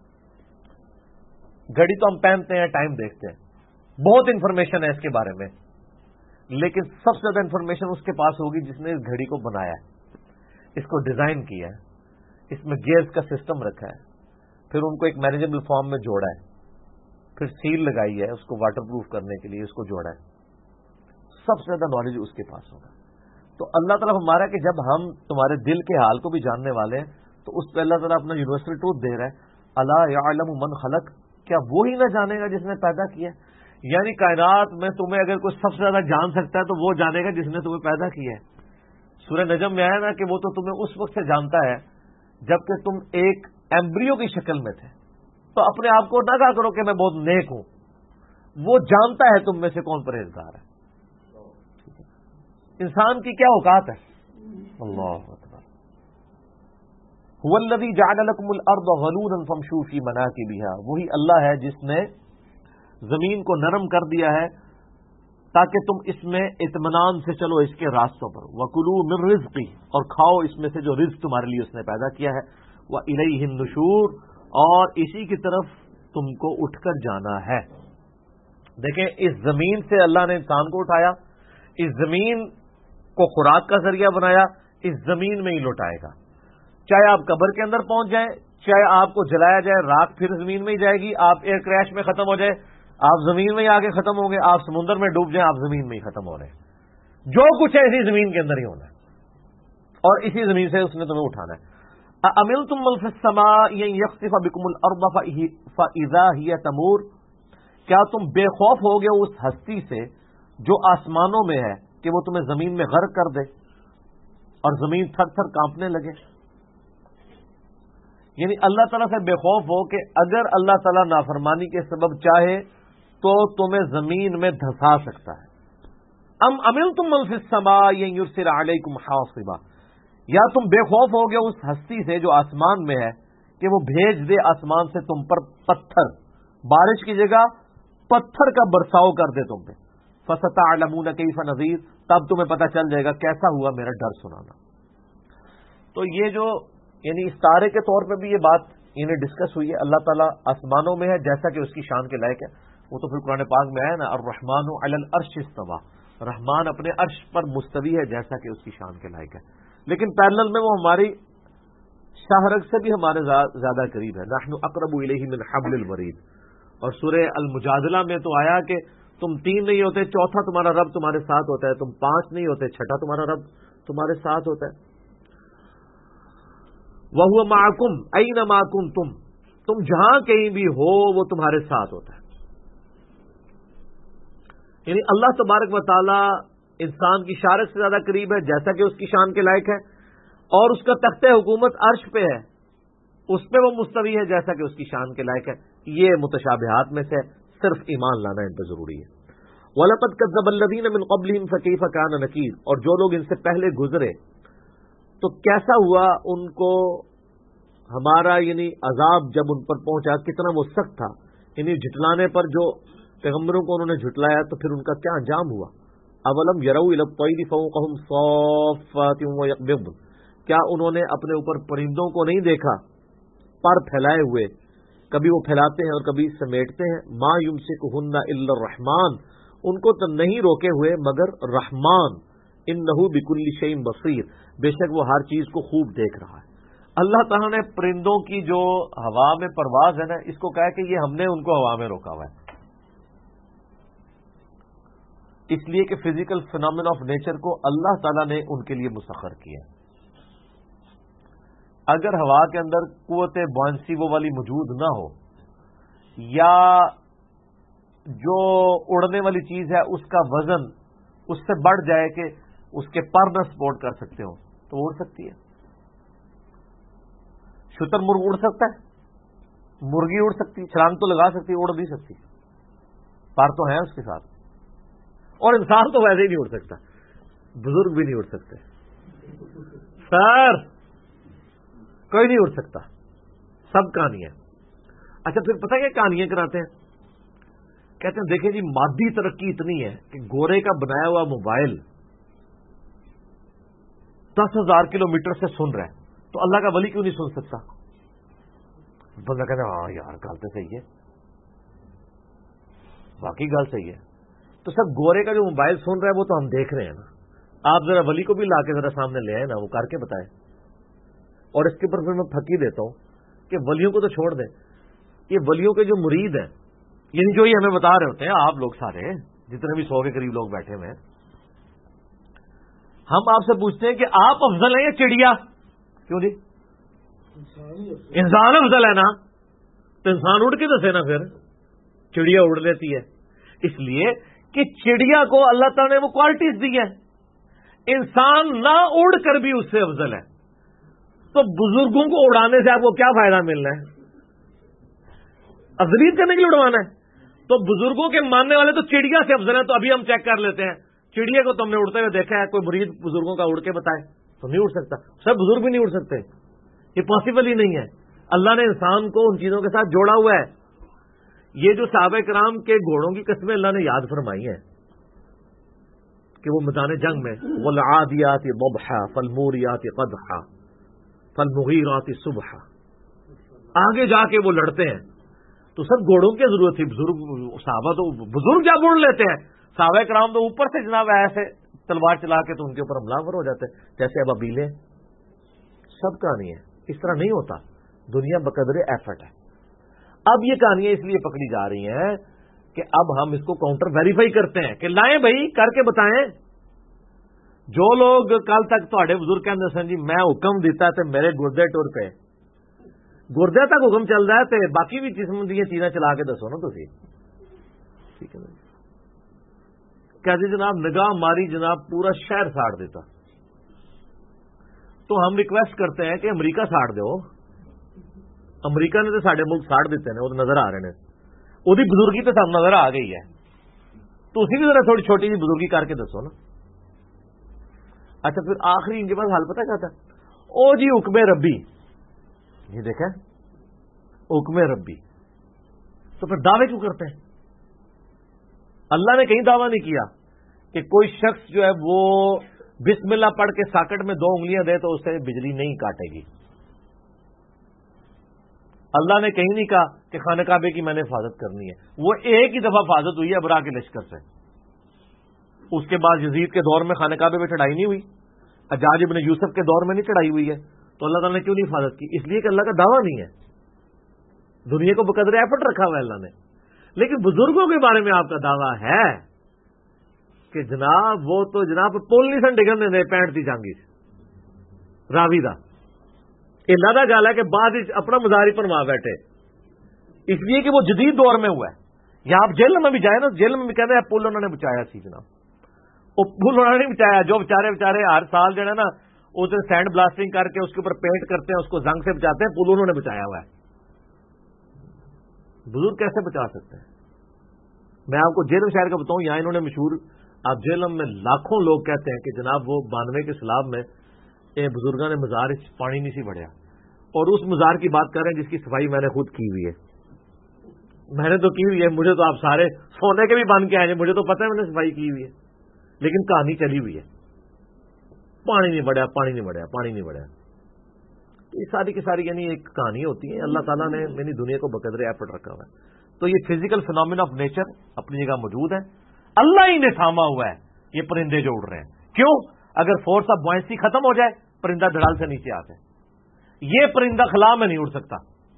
گھڑی تو ہم پہنتے ہیں، ٹائم دیکھتے ہیں، بہت انفارمیشن ہے اس کے بارے میں، لیکن سب سے زیادہ انفارمیشن اس کے پاس ہوگی جس نے اس گھڑی کو بنایا ہے، اس کو ڈیزائن کیا ہے، اس میں گیئرز کا سسٹم رکھا ہے، پھر ان کو ایک مینیجبل فارم میں جوڑا ہے، پھر سیل لگائی ہے اس کو واٹر پروف کرنے کے لیے، اس کو جوڑا ہے. سب سے زیادہ نالج اس کے پاس ہوگا. تو اللہ تعالیٰ ہمارا کہ جب ہم تمہارے دل کے حال کو بھی جاننے والے ہیں تو اس پہ اللہ تعالیٰ اپنا یونیورسل ٹروتھ دے رہا ہے. الا یعلم من خلق، کیا وہی نہ جانے گا جس نے پیدا کیا؟ یعنی کائنات میں تمہیں اگر کوئی سب سے زیادہ جان سکتا ہے تو وہ جانے گا جس نے تمہیں پیدا کیا ہے. سورہ نجم میں آیا نا کہ وہ تو تمہیں اس وقت سے جانتا ہے جبکہ تم ایک ایمبریو کی شکل میں تھے. تو اپنے آپ کو نہ کہا کرو کہ میں بہت نیک ہوں، وہ جانتا ہے تم میں سے کون پرہیزگار ہے. انسان کی کیا اوقات ہے. اللہ اکبر. هو الذی جعل لکم الارض ذلولا فامشوا فی مناکبها، وہی اللہ ہے جس نے زمین کو نرم کر دیا ہے تاکہ تم اس میں اطمینان سے چلو اس کے راستوں پر. وکلوا من رزقی، اور کھاؤ اس میں سے جو رزق تمہارے لیے اس نے پیدا کیا ہے. والیہ النشور، اور اسی کی طرف تم کو اٹھ کر جانا ہے. دیکھیں اس زمین سے اللہ نے انسان کو اٹھایا، اس زمین کو خوراک کا ذریعہ بنایا، اس زمین میں ہی لوٹائے گا. چاہے آپ قبر کے اندر پہنچ جائیں، چاہے آپ کو جلایا جائے، راکھ پھر زمین میں ہی جائے گی. آپ ایئر کریش میں ختم ہو جائے، آپ زمین میں ہی آگے ختم ہوں گے. آپ سمندر میں ڈوب جائیں، آپ زمین میں ہی ختم ہو رہے ہیں. جو کچھ ہے اسی زمین کے اندر ہی ہونا ہے اور اسی زمین سے اس نے تمہیں اٹھانا ہے. أَأَمِنْتُمْ مَنْ فِي السَّمَاءِ أَنْ يَخْسِفَ بِكُمُ الْأَرْضَ فَإِذَا هِيَ تَمُورُ، کیا تم بے خوف ہو گئے اس ہستی سے جو آسمانوں میں ہے کہ وہ تمہیں زمین میں غرق کر دے اور زمین تھر تھر کانپنے لگے. یعنی اللہ تعالیٰ سے بے خوف ہو کہ اگر اللہ تعالیٰ نافرمانی کے سبب چاہے تو تمہیں زمین میں دھسا سکتا ہے. ام امنتم من فی السماء ان یرسل علیکم حاصبا، یا تم بے خوف ہو گئے اس ہستی سے جو آسمان میں ہے کہ وہ بھیج دے آسمان سے تم پر پتھر بارش کی جگہ پتھر کا برساؤ کر دے تم پہ، فَسَتَعْلَمُونَ كَيْفَ نَذِيرٌ، تب تمہیں پتہ چل جائے گا کیسا ہوا میرا ڈر سنانا۔ تو یہ جو یعنی استعارے کے طور پہ بھی یہ بات انہیں ڈسکس ہوئی ہے، اللہ تعالیٰ آسمانوں میں ہے جیسا کہ اس کی شان کے لائق ہے، وہ تو پھر قرآن پاک میں آیا نا، الرحمن علی العرش استویٰ، رحمان اپنے عرش پر مستوی ہے جیسا کہ اس کی شان کے لائق ہے، لیکن پیرلل میں وہ ہماری شاہرگ سے بھی ہمارے زیادہ قریب ہے، نحن اقرب الیہ من حبل الورید۔ اور سورہ المجادلہ میں تو آیا کہ تم 3 نہیں ہوتے، چوتھا تمہارا رب تمہارے ساتھ ہوتا ہے، تم 5 نہیں ہوتے، چھٹا تمہارا رب تمہارے ساتھ ہوتا ہے۔ وَهُوَ مَعَكُمْ أَيْنَمَا كُنتُمْ، تم جہاں کہیں بھی ہو وہ تمہارے ساتھ ہوتا ہے۔ یعنی اللہ تبارک و تعالی انسان کی شارک سے زیادہ قریب ہے جیسا کہ اس کی شان کے لائق ہے، اور اس کا تخت حکومت عرش پہ ہے، اس پہ وہ مستوی ہے جیسا کہ اس کی شان کے لائق ہے۔ یہ متشابہات میں سے صرف ایمان لانا ان پہ ضروری ہے۔ وَلَقَدْ كَذَّبَ الَّذِينَ مِنْ قَبْلِهِمْ فَكَيْفَ كَانَ نَكِيرٌ، اور جو لوگ ان سے پہلے گزرے تو کیسا ہوا ان کو ہمارا یعنی عذاب جب ان پر پہنچا کتنا وہ سخت تھا، یعنی جھٹلانے پر جو پیغمبروں کو انہوں نے جھٹلایا تو پھر ان کا کیا انجام ہوا۔ اولم يروا الى الطير فوقهم صافات ويقبضن، کیا انہوں نے اپنے اوپر پرندوں کو نہیں دیکھا پر پھیلائے ہوئے، کبھی وہ پھیلاتے ہیں اور کبھی سمیٹتے ہیں۔ ما يمسكهن الا الرحمن، ان کو تو نہیں روکے ہوئے مگر رحمان، انه بكل شيء بصير، بے شک وہ ہر چیز کو خوب دیکھ رہا ہے۔ اللہ تعالیٰ نے پرندوں کی جو ہوا میں پرواز ہے نا، اس کو کہا کہ یہ ہم نے ان کو ہوا میں روکا ہوا ہے، اس لیے کہ فزیکل فینومینا آف نیچر کو اللہ تعالیٰ نے ان کے لیے مسخر کیا۔ اگر ہوا کے اندر قوت بوئنسی وہ والی موجود نہ ہو، یا جو اڑنے والی چیز ہے اس کا وزن اس سے بڑھ جائے کہ اس کے پر نہ سپورٹ کر سکتے ہو تو وہ اڑ سکتی ہے۔ شتر مرغ اڑ سکتا ہے، مرغی اڑ سکتی، چھلانگ تو لگا سکتی، اڑ بھی سکتی، پر تو ہے اس کے ساتھ۔ اور انسان تو ویسے ہی نہیں اڑ سکتا، بزرگ بھی نہیں اڑ سکتے، سر کوئی نہیں اڑ سکتا، سب کہانیاں۔ اچھا پھر پتہ کیا کہانیاں کراتے ہیں؟ کہتے ہیں دیکھیں جی مادی ترقی اتنی ہے کہ گورے کا بنایا ہوا موبائل 10,000 کلومیٹر سے سن رہا ہے، تو اللہ کا ولی کیوں نہیں سن سکتا؟ بندہ کہتا ہے ہاں یار گل تو صحیح ہے، باقی گل صحیح ہے۔ تو سب گورے کا جو موبائل سن رہا ہے وہ تو ہم دیکھ رہے ہیں نا، آپ ذرا ولی کو بھی لا کے ذرا سامنے لے آئے نا، وہ کر کے بتائے۔ اور اس کے اوپر پھر میں پھکی دیتا ہوں کہ ولیوں کو تو چھوڑ دیں، یہ ولیوں کے جو مرید ہیں، یعنی جو یہ ہمیں بتا رہے ہوتے ہیں آپ لوگ سارے جتنے بھی 100 کے قریب لوگ بیٹھے ہوئے ہیں، ہم آپ سے پوچھتے ہیں کہ آپ افضل ہیں یا چڑیا؟ کیوں جی انسان افضل ہے نا، تو انسان اڑ کے دسے نا، پھر چڑیا اڑ لیتی ہے، اس لیے کہ چڑیا کو اللہ تعالیٰ نے وہ کوالٹیز دی ہیں، انسان نہ اڑ کر بھی اس سے افضل ہے۔ تو بزرگوں کو اڑانے سے آپ کو کیا فائدہ ملنا ہے؟ افضلیت کرنے کے لیے اڑوانا ہے؟ تو بزرگوں کے ماننے والے تو چڑیا سے افضل ہیں۔ تو ابھی ہم چیک کر لیتے ہیں، چڑیا کو تم نے اڑتے ہوئے دیکھا ہے؟ کوئی مرید بزرگوں کا اڑ کے بتائے تو نہیں اڑ سکتا، سب بزرگ بھی نہیں اڑ سکتے، یہ پاسبل ہی نہیں ہے۔ اللہ نے انسان کو ان چیزوں کے ساتھ جوڑا ہوا ہے۔ یہ جو صحابہ کرام کے گھوڑوں کی قسمیں اللہ نے یاد فرمائی ہیں کہ وہ میدان جنگ میں والعادیات ضبحا فالموریات قدحا فالمغیرات صبحا، آگے جا کے وہ لڑتے ہیں، تو سب گھوڑوں کی ضرورت تھی۔ بزرگ صحابہ تو بزرگ جب اڑ لیتے ہیں، صحابہ کرام تو اوپر سے جناب ایسے تلوار چلا کے تو ان کے اوپر حملہ آور ہو جاتے ہیں جیسے ابابیلیں۔ سب کہانی ہے، اس طرح نہیں ہوتا، دنیا بقدر ایفرٹ ہے۔ اب یہ کہانیاں اس لیے پکڑی جا رہی ہیں کہ اب ہم اس کو کاؤنٹر ویریفائی کرتے ہیں کہ لائیں بھائی کر کے بتائیں۔ جو لوگ کل تک تھوڑے بزرگ کہتے سن جی میں حکم دیتا تے میرے گردے ٹر پے، گردے تک حکم چل رہا ہے تے باقی بھی قسم دی چیزیں چلا کے دسو نا تسی، ٹھیک ہے نا؟ کہتے جناب نگاہ ماری جناب پورا شہر ساڑ دیتا، تو ہم ریکویسٹ کرتے ہیں کہ امریکہ ساڑ دو، امریکہ نے تو سارے ملک ساڑ دیتے ہیں، وہ تو نظر آ رہے ہیں، وہی بزرگی تو سب نظر آ گئی ہے، تو اسی بھی ذرا تھوڑی چھوٹی سی بزرگی کر کے دسو نا۔ اچھا پھر آخری ان کے پاس حال پتہ کیا تھا؟ او جی حکم ربی، یہ دیکھیں حکم ربی، تو پھر دعوے کیوں کرتے ہیں؟ اللہ نے کہیں دعویٰ نہیں کیا کہ کوئی شخص جو ہے وہ بسم اللہ پڑھ کے ساکٹ میں 2 انگلیاں دے تو اسے بجلی نہیں کاٹے گی. اللہ نے کہیں نہیں کہا کہ خانہ کعبے کی میں نے حفاظت کرنی ہے. وہ ایک ہی دفعہ حفاظت ہوئی ہے ابرا کے لشکر سے. اس کے بعد یزید کے دور میں خانہ کعبے میں چڑھائی نہیں ہوئی, حجاج ابن یوسف کے دور میں نہیں چڑھائی ہوئی ہے. تو اللہ تعالیٰ نے کیوں نہیں حفاظت کی؟ اس لیے کہ اللہ کا دعویٰ نہیں ہے, دنیا کو بقدر ایفرٹ رکھا ہوا ہے اللہ نے. لیکن بزرگوں کے بارے میں آپ کا دعویٰ ہے کہ جناب وہ تو جناب پول نہیں سن ڈگن دے 65 دی جانگی راوی دا اللہ کا گل ہے کہ بعد اپنا مزاری بنوا بیٹھے, اس لیے کہ وہ جدید دور میں ہوا ہے. یا آپ جیل میں بھی جائیں نا, جیل میں بھی کہتے ہیں پل انہوں نے بچایا سی جناب, وہ پل انہوں نے نہیں بچایا. جو بیچارے ہر سال جو ہے نا اسے سینڈ بلاسٹنگ کر کے اس کے اوپر پینٹ کرتے ہیں, اس کو زنگ سے بچاتے ہیں, پل انہوں نے بچایا ہوا ہے. بزرگ کیسے بچا سکتے ہیں؟ میں آپ کو جیلم شہر کا بتاؤں, یہاں انہوں نے مشہور, آپ جیلم میں لاکھوں لوگ کہتے ہیں کہ جناب وہ 92 کے سیلاب میں بزرگوں نے مزار پانی نہیں سی بڑھیا, اور اس مزار کی بات کر رہے ہیں جس کی صفائی میں نے خود کی ہوئی ہے. میں نے تو کی ہوئی ہے, مجھے تو آپ سارے سونے کے بھی بن کے آئے ہیں, مجھے تو پتہ ہے میں نے صفائی کی ہوئی ہے, لیکن کہانی چلی ہوئی ہے پانی نہیں بڑھیا, پانی نہیں بڑھیا, پانی نہیں بڑھیا. یہ ساری کی ساری یعنی ایک کہانی ہوتی ہے. اللہ تعالیٰ نے میری دنیا کو بقدر ایفرٹ رکھا ہوا ہے. تو یہ فزیکل فینومینا آف نیچر اپنی جگہ موجود ہے. اللہ ہی نے تھاما ہوا ہے یہ پرندے جو اڑ رہے ہیں. کیوں؟ اگر فورس آف بوائنسی ختم ہو جائے پرندہ دھڑال سے نیچے آتے, یہ پرندہ خلا میں نہیں اڑ سکتا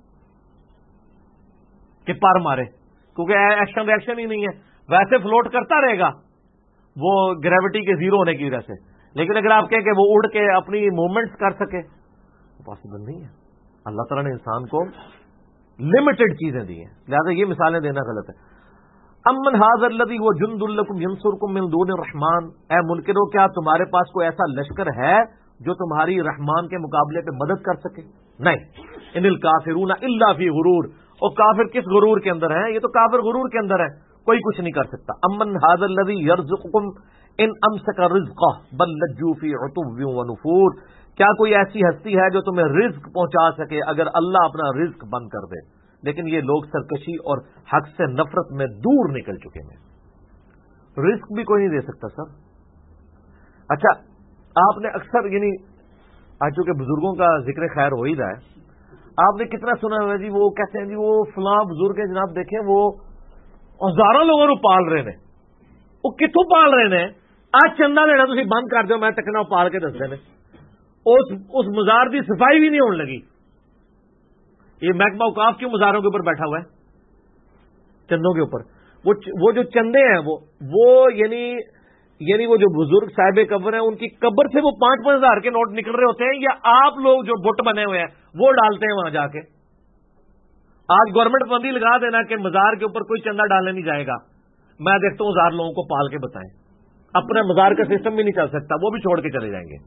کہ پر مارے, کیونکہ ایکشن ریئیکشن ہی نہیں ہے. ویسے فلوٹ کرتا رہے گا وہ گریوٹی کے زیرو ہونے کی وجہ سے, لیکن اگر آپ کہیں کہ وہ اڑ کے اپنی موومنٹس کر سکے, پاسبل نہیں ہے. اللہ تعالیٰ نے انسان کو لمیٹڈ چیزیں دی ہیں, لہذا یہ مثالیں دینا غلط ہے. امن ھذا الذی هو جند لکم ینصرکم من دون الرحمن, اے منکرو کیا تمہارے پاس کوئی ایسا لشکر ہے جو تمہاری رحمان کے مقابلے پہ مدد کر سکے؟ نہیں. ان الکافرون الا فی غرور, اور کافر کس غرور کے اندر ہیں؟ یہ تو کافر غرور کے اندر ہے, کوئی کچھ نہیں کر سکتا. امن ھذا الذی یرزقکم ان امسک رزقہ بل لجوا فی عتو و نفور, کیا کوئی ایسی ہستی ہے جو تمہیں رزق پہنچا سکے اگر اللہ اپنا رزق بند کر دے؟ لیکن یہ لوگ سرکشی اور حق سے نفرت میں دور نکل چکے ہیں. رزق بھی کوئی نہیں دے سکتا سر. اچھا آپ نے اکثر یعنی آج چونکہ بزرگوں کا ذکر خیر ہو ہی رہا ہے, آپ نے کتنا سنا ہوا جی وہ کہتے ہیں جی وہ فلاں بزرگ ہیں جناب, دیکھیں وہ ہزاروں لوگوں کو پال رہے ہیں. وہ کتوں پال رہے ہیں؟ آج چندہ لینا تھی بند کر دو, میں ٹکنا پال کے دس دینے. اس مزار کی صفائی بھی نہیں ہونے لگی. یہ محکمہ اوقاف کیوں مزاروں کے اوپر بیٹھا ہوا ہے؟ چندوں کے اوپر. وہ جو چندے ہیں وہ یعنی وہ جو بزرگ صاحب قبر ہیں ان کی قبر سے وہ 5-5 ہزار کے نوٹ نکل رہے ہوتے ہیں, یا آپ لوگ جو بت بنے ہوئے ہیں وہ ڈالتے ہیں وہاں جا کے؟ آج گورنمنٹ پابندی لگا دینا کہ مزار کے اوپر کوئی چندہ ڈالنے نہیں جائے گا. میں دیکھتا ہوں 1000 لوگوں کو پال کے بتائیں, اپنے مزار کا سسٹم بھی نہیں چل سکتا, وہ بھی چھوڑ کے چلے جائیں گے.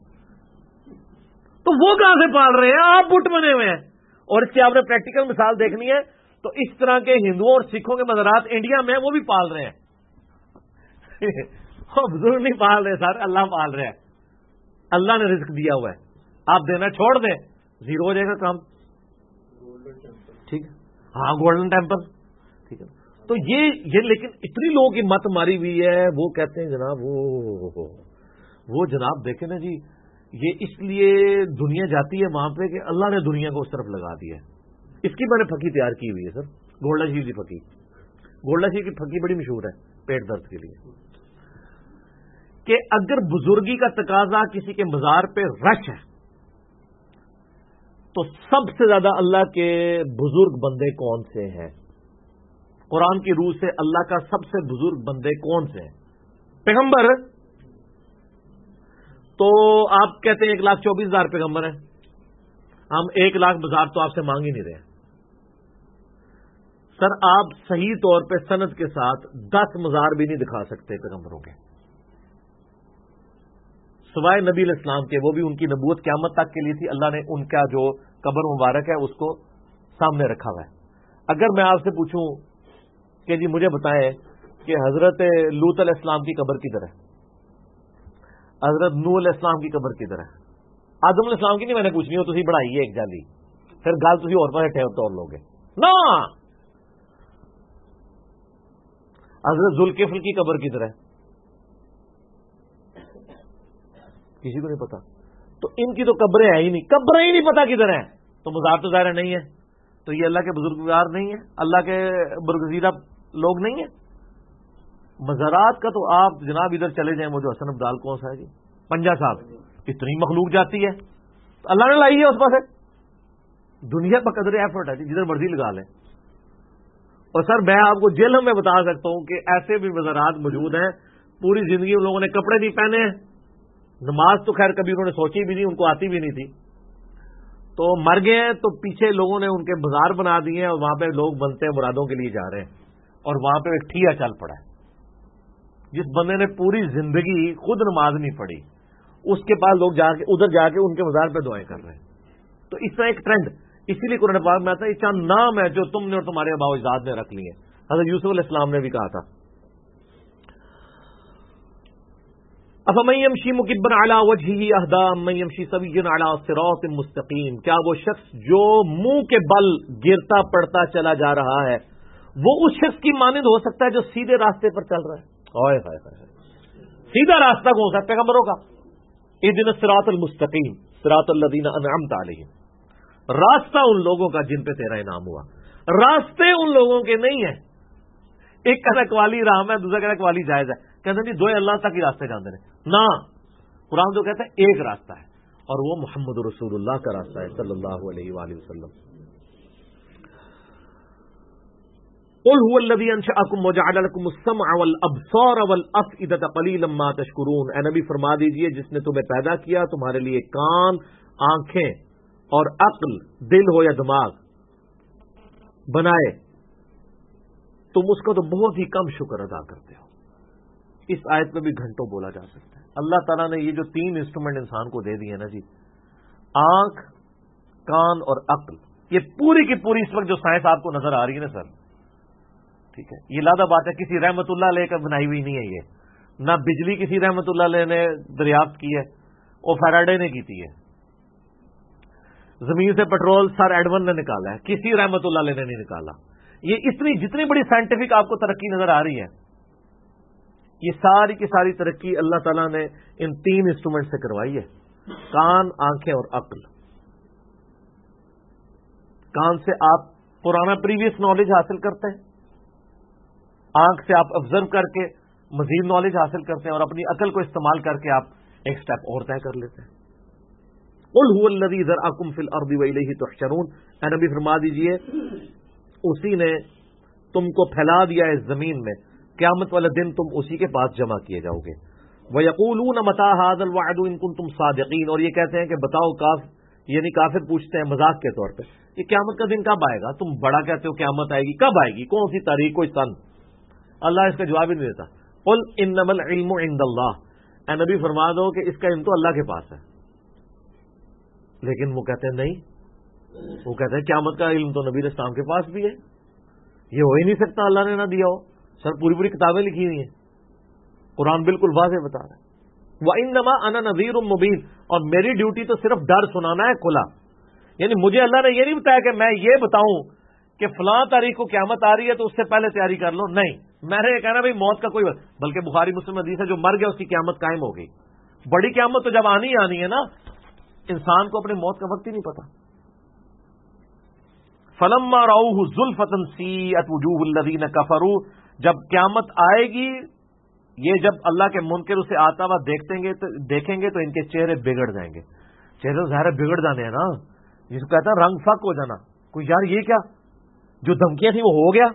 تو وہ کہاں سے پال رہے ہیں؟ آپ بت بنے ہوئے ہیں. اور اس کی آپ نے پریکٹیکل مثال دیکھنی ہے تو اس طرح کے ہندوؤں اور سکھوں کے مزارات انڈیا میں وہ بھی پال رہے ہیں. وہ بزرگ نہیں پال رہے سر, اللہ پال رہے ہیں. اللہ نے رزق دیا ہوا ہے, آپ دینا چھوڑ دیں زیرو ہو جائے گا کام. ٹھیک ہے, ہاں گولڈن ٹیمپل ٹھیک ہے. تو یہ لیکن اتنی لوگوں کی مت ماری ہوئی ہے, وہ کہتے ہیں جناب وہ جناب دیکھیں نا جی, یہ اس لیے دنیا جاتی ہے وہاں پہ کہ اللہ نے دنیا کو اس طرف لگا دیا ہے. اس کی میں نے پھکی تیار کی ہوئی ہے سر, گولڈا شیر کی پھکی. گولڈا شیر کی پھکی بڑی مشہور ہے پیٹ درد کے لیے, کہ اگر بزرگی کا تقاضا کسی کے مزار پہ رش ہے تو سب سے زیادہ اللہ کے بزرگ بندے کون سے ہیں؟ قرآن کی روح سے اللہ کا سب سے بزرگ بندے کون سے ہیں؟ پیغمبر. تو آپ کہتے ہیں 1,24,000 پیغمبر ہیں, ہم 1 لاکھ مزار تو آپ سے مانگ ہی نہیں رہے. سر آپ صحیح طور پہ سند کے ساتھ 10 مزار بھی نہیں دکھا سکتے پیغمبروں کے, سوائے نبی علیہ السلام کے. وہ بھی ان کی نبوت قیامت تک کے لیے تھی, اللہ نے ان کا جو قبر مبارک ہے اس کو سامنے رکھا ہوا ہے. اگر میں آپ سے پوچھوں کہ جی مجھے بتائیں کہ حضرت لوط علیہ السلام کی قبر کدھر ہے, حضرت نوح علیہ السلام کی قبر کدھر ہے؟ آدم علیہ السلام کی نہیں میں نے پوچھنی ہو, تھی بڑھائی ہے ایک جالی, پھر گل تھی اور پاس ٹھہر توڑ لوگے نا. حضرت ذوالکفل کی قبر کدھر ہے؟ کسی کو نہیں پتا. تو ان کی تو قبریں ہے ہی نہیں، قبریں ہی نہیں پتا کدھر ہیں. تو مزار تو ظاہر نہیں ہے، تو یہ اللہ کے بزرگوار نہیں ہے، اللہ کے برگزیدہ لوگ نہیں ہیں. مزارات کا تو آپ جناب ادھر چلے جائیں، وہ جو حسن عبدال کون سا ہے جی، پنجا صاحب، اتنی مخلوق جاتی ہے، اللہ نے لائی ہے اس پاس. دنیا پر قدر ایفرٹ ہے جی، جدھر مرضی لگا لیں. اور سر میں آپ کو جیل میں بتا سکتا ہوں کہ ایسے بھی مزارات موجود ہیں، پوری زندگی ان لوگوں نے کپڑے نہیں پہنے ہیں، نماز تو خیر کبھی انہوں نے سوچی بھی نہیں، ان کو آتی بھی نہیں تھی، تو مر گئے ہیں. تو پیچھے لوگوں نے ان کے بازار بنا دیے ہیں، اور وہاں پہ لوگ بنتے ہیں، مرادوں کے لیے جا رہے ہیں، اور وہاں پہ ایک ٹھیا چل پڑا ہے. جس بندے نے پوری زندگی خود نماز نہیں پڑھی، اس کے پاس لوگ ادھر جا کے ان کے مزار پہ دعائیں کر رہے ہیں. تو اس طرح ایک ٹرینڈ، اسی لیے قرآن پاک میں آتا ہے یہ چند نام ہے جو تم نے اور تمہارے آباء و اجداد نے رکھ لیے. حضرت یوسف علیہ السلام نے بھی کہا تھا افمن یمشی مکبا علی وجہہ اہدی من یمشی سویا علی صراط مستقیم، کیا وہ شخص جو منہ کے بل گرتا پڑتا چلا جا رہا ہے وہ اس شخص کی مانند ہو سکتا ہے جو سیدھے راستے پر چل رہا ہے؟ ہائے ہائے ہائے، سیدھا راستہ کون سا؟ پیغمبروں کا اہدنا الصراط المستقیم صراط الذین انعمت علیہم، راستہ ان لوگوں کا جن پہ تیرا انعام ہوا. راستے ان لوگوں کے نہیں ہیں. ایک کہنا قوالی رام ہے، دوسرا کہنا قوالی جائز ہے، کہتے ہیں دو اللہ تک ہی راستے جانتے ہیں. نہ، قرآن تو کہتا ہے ایک راستہ ہے، اور وہ محمد رسول اللہ کا راستہ ہے صلی اللہ علیہ وآلہ وسلم. قل هو الذی انشأکم وجعل لکم السمع والابصار والافئدۃ قلیلا ما تشکرون، اے نبی فرما دیجئے جس نے تمہیں پیدا کیا، تمہارے لیے کان، آنکھیں اور عقل، دل ہو یا دماغ بنائے، تم اس کا تو بہت ہی کم شکر ادا کرتے ہو. اس آیت میں بھی گھنٹوں بولا جا سکتا ہے. اللہ تعالیٰ نے یہ جو 3 انسٹرومنٹ انسان کو دے دیے نا جی، آنکھ، کان اور عقل، یہ پوری کی پوری اس وقت جو سائنس آپ کو نظر آ رہی ہے نا سر، ٹھیک ہے، یہ لادہ بات ہے، کسی رحمت اللہ علیہ کا بنائی ہوئی نہیں ہے. یہ نہ بجلی کسی رحمت اللہ علیہ نے دریافت کی ہے، وہ فیراڈے نے کی تھی ہے. زمین سے پٹرول سر ایڈون نے نکالا ہے، کسی رحمت اللہ علیہ نے نہیں نکالا. یہ اتنی جتنی بڑی سائنٹیفک آپ کو ترقی نظر آ رہی ہے، یہ ساری کی ساری ترقی اللہ تعالیٰ نے ان 3 انسٹرومنٹ سے کروائی ہے، کان، آنکھیں اور عقل. کان سے آپ پرانا پریویس نالج حاصل کرتے ہیں، آنکھ سے آپ آبزرو کر کے مزید نالج حاصل کرتے ہیں، اور اپنی عقل کو استعمال کر کے آپ ایک سٹیپ اور طے کر لیتے ہیں. قل هو الذی ذرأکم فی الارض والیہ تحشرون، اے نبی فرما دیجئے اسی نے تم کو پھیلا دیا ہے زمین میں، قیامت والے دن تم اسی کے پاس جمع کیے جاؤ گے. وَيَقُولُونَ مَتَىٰ هَٰذَا الْوَعْدُ إِن كُنتُمْ صَادِقِينَ، اور یہ کہتے ہیں کہ بتاؤ یعنی کافر پوچھتے ہیں مذاق کے طور پہ، یہ قیامت کا دن کب آئے گا؟ تم بڑا کہتے ہو قیامت آئے گی، کب آئے گی؟ کون سی تاریخ، کوئی سن؟ اللہ اس کا جواب ہی نہیں دیتا. قُلْ إِنَّمَا الْعِلْمُ عِندَ اللَّهِ، اے نبی فرما دو کہ اس کا علم تو اللہ کے پاس ہے. لیکن وہ کہتے ہیں نہیں، وہ کہتے ہیں قیامت کا علم تو نبی اسلام کے پاس بھی ہے، یہ ہو ہی نہیں سکتا اللہ نے نہ دیا ہو. سر پوری پوری کتابیں لکھی ہوئی ہیں، قرآن بالکل واضح بتا رہا ہے. وَإِنَّمَا أَنَا نَذِيرٌ مُبِينٌ، اور میری ڈیوٹی تو صرف ڈر سنانا ہے کھلا. یعنی مجھے اللہ نے یہ نہیں بتایا کہ میں یہ بتاؤں کہ فلاں تاریخ کو قیامت آ رہی ہے تو اس سے پہلے تیاری کر لو، نہیں، میں نے یہ کہنا بھائی موت کا کوئی بلکہ بخاری مسلم حدیث ہے جو مر گیا اس کی قیامت قائم ہو گئی. بڑی قیامت تو جب آنی ہی آنی ہے نا، انسان کو اپنی موت کا وقت ہی نہیں پتا. فَلَمَّا رَأَوْهُ زُلْفَةً سِيئَتْ وُجُوهُ الَّذِينَ كَفَرُوا، جب قیامت آئے گی، یہ جب اللہ کے منکر اسے آتا ہوا دیکھیں گے تو ان کے چہرے بگڑ جائیں گے. چہرے ظاہر بگڑ جانے ہیں نا، جس کو کہتا ہے رنگ فک ہو جانا، کوئی یار یہ کیا، جو دھمکیاں تھیں وہ ہو گیا.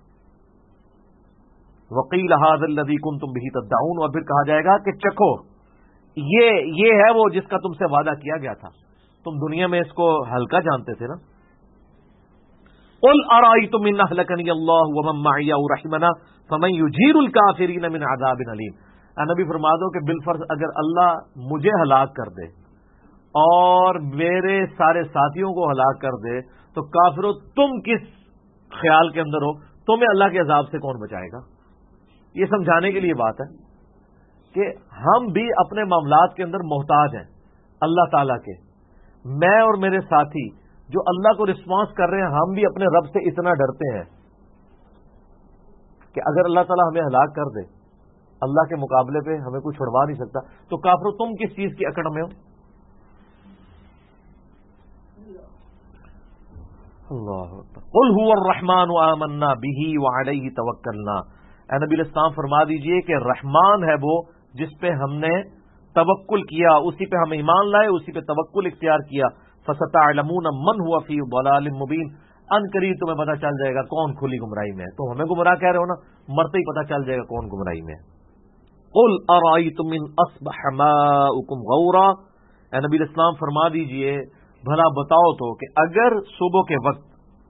وَقِيلَ هَٰذَا الَّذِي كُنتُمْ بِهِ تَدَّعُونَ، اور پھر کہا جائے گا کہ چکھو، یہ ہے وہ جس کا تم سے وعدہ کیا گیا تھا، تم دنیا میں اس کو ہلکا جانتے تھے نا. قُلْ أَرَأَيْتُمْ إِنْ أَهْلَكَنِيَ اللَّهُ وَمَن مَّعِيَ أَوْ رَحِمَنَا فَمَن يُجِيرُ الْكَافِرِينَ مِنْ عَذَابٍ أَلِيمٍ. اے نبی فرما دو کہ بالفرض اگر اللہ مجھے ہلاک کر دے اور میرے سارے ساتھیوں کو ہلاک کر دے تو کافروں تم کس خیال کے اندر ہو، تمہیں اللہ کے عذاب سے کون بچائے گا؟ یہ سمجھانے کے لیے بات ہے کہ ہم بھی اپنے معاملات کے اندر محتاج ہیں اللہ تعالیٰ کے. میں اور میرے ساتھی جو اللہ کو رسپانس کر رہے ہیں، ہم بھی اپنے رب سے اتنا ڈرتے ہیں کہ اگر اللہ تعالیٰ ہمیں ہلاک کر دے، اللہ کے مقابلے پہ ہمیں کوئی چھڑوا نہیں سکتا، تو کافرو تم کس چیز کی اکڑ میں ہو؟ اللہ قل هو الرحمن آمنا به وعلیہ توکلنا، اے نبی علیہ السلام فرما دیجئے کہ رحمان ہے وہ جس پہ ہم نے توکل کیا، اسی پہ ہم ایمان لائے، اسی پہ توکل اختیار کیا. فستعلمون من هو فی ضلال مبین، ان قریب تمہیں پتہ چل جائے گا کون کھلی گمراہی میں ہے. تو ہمیں گمراہ کہہ رہے ہو نا، مرتے ہی پتہ چل جائے گا کون گمراہی میں ہے. قل ارائیتم ان اصبح ماؤکم غورا، اے نبی علیہ السلام فرما دیجئے بھلا بتاؤ تو کہ اگر صبح کے وقت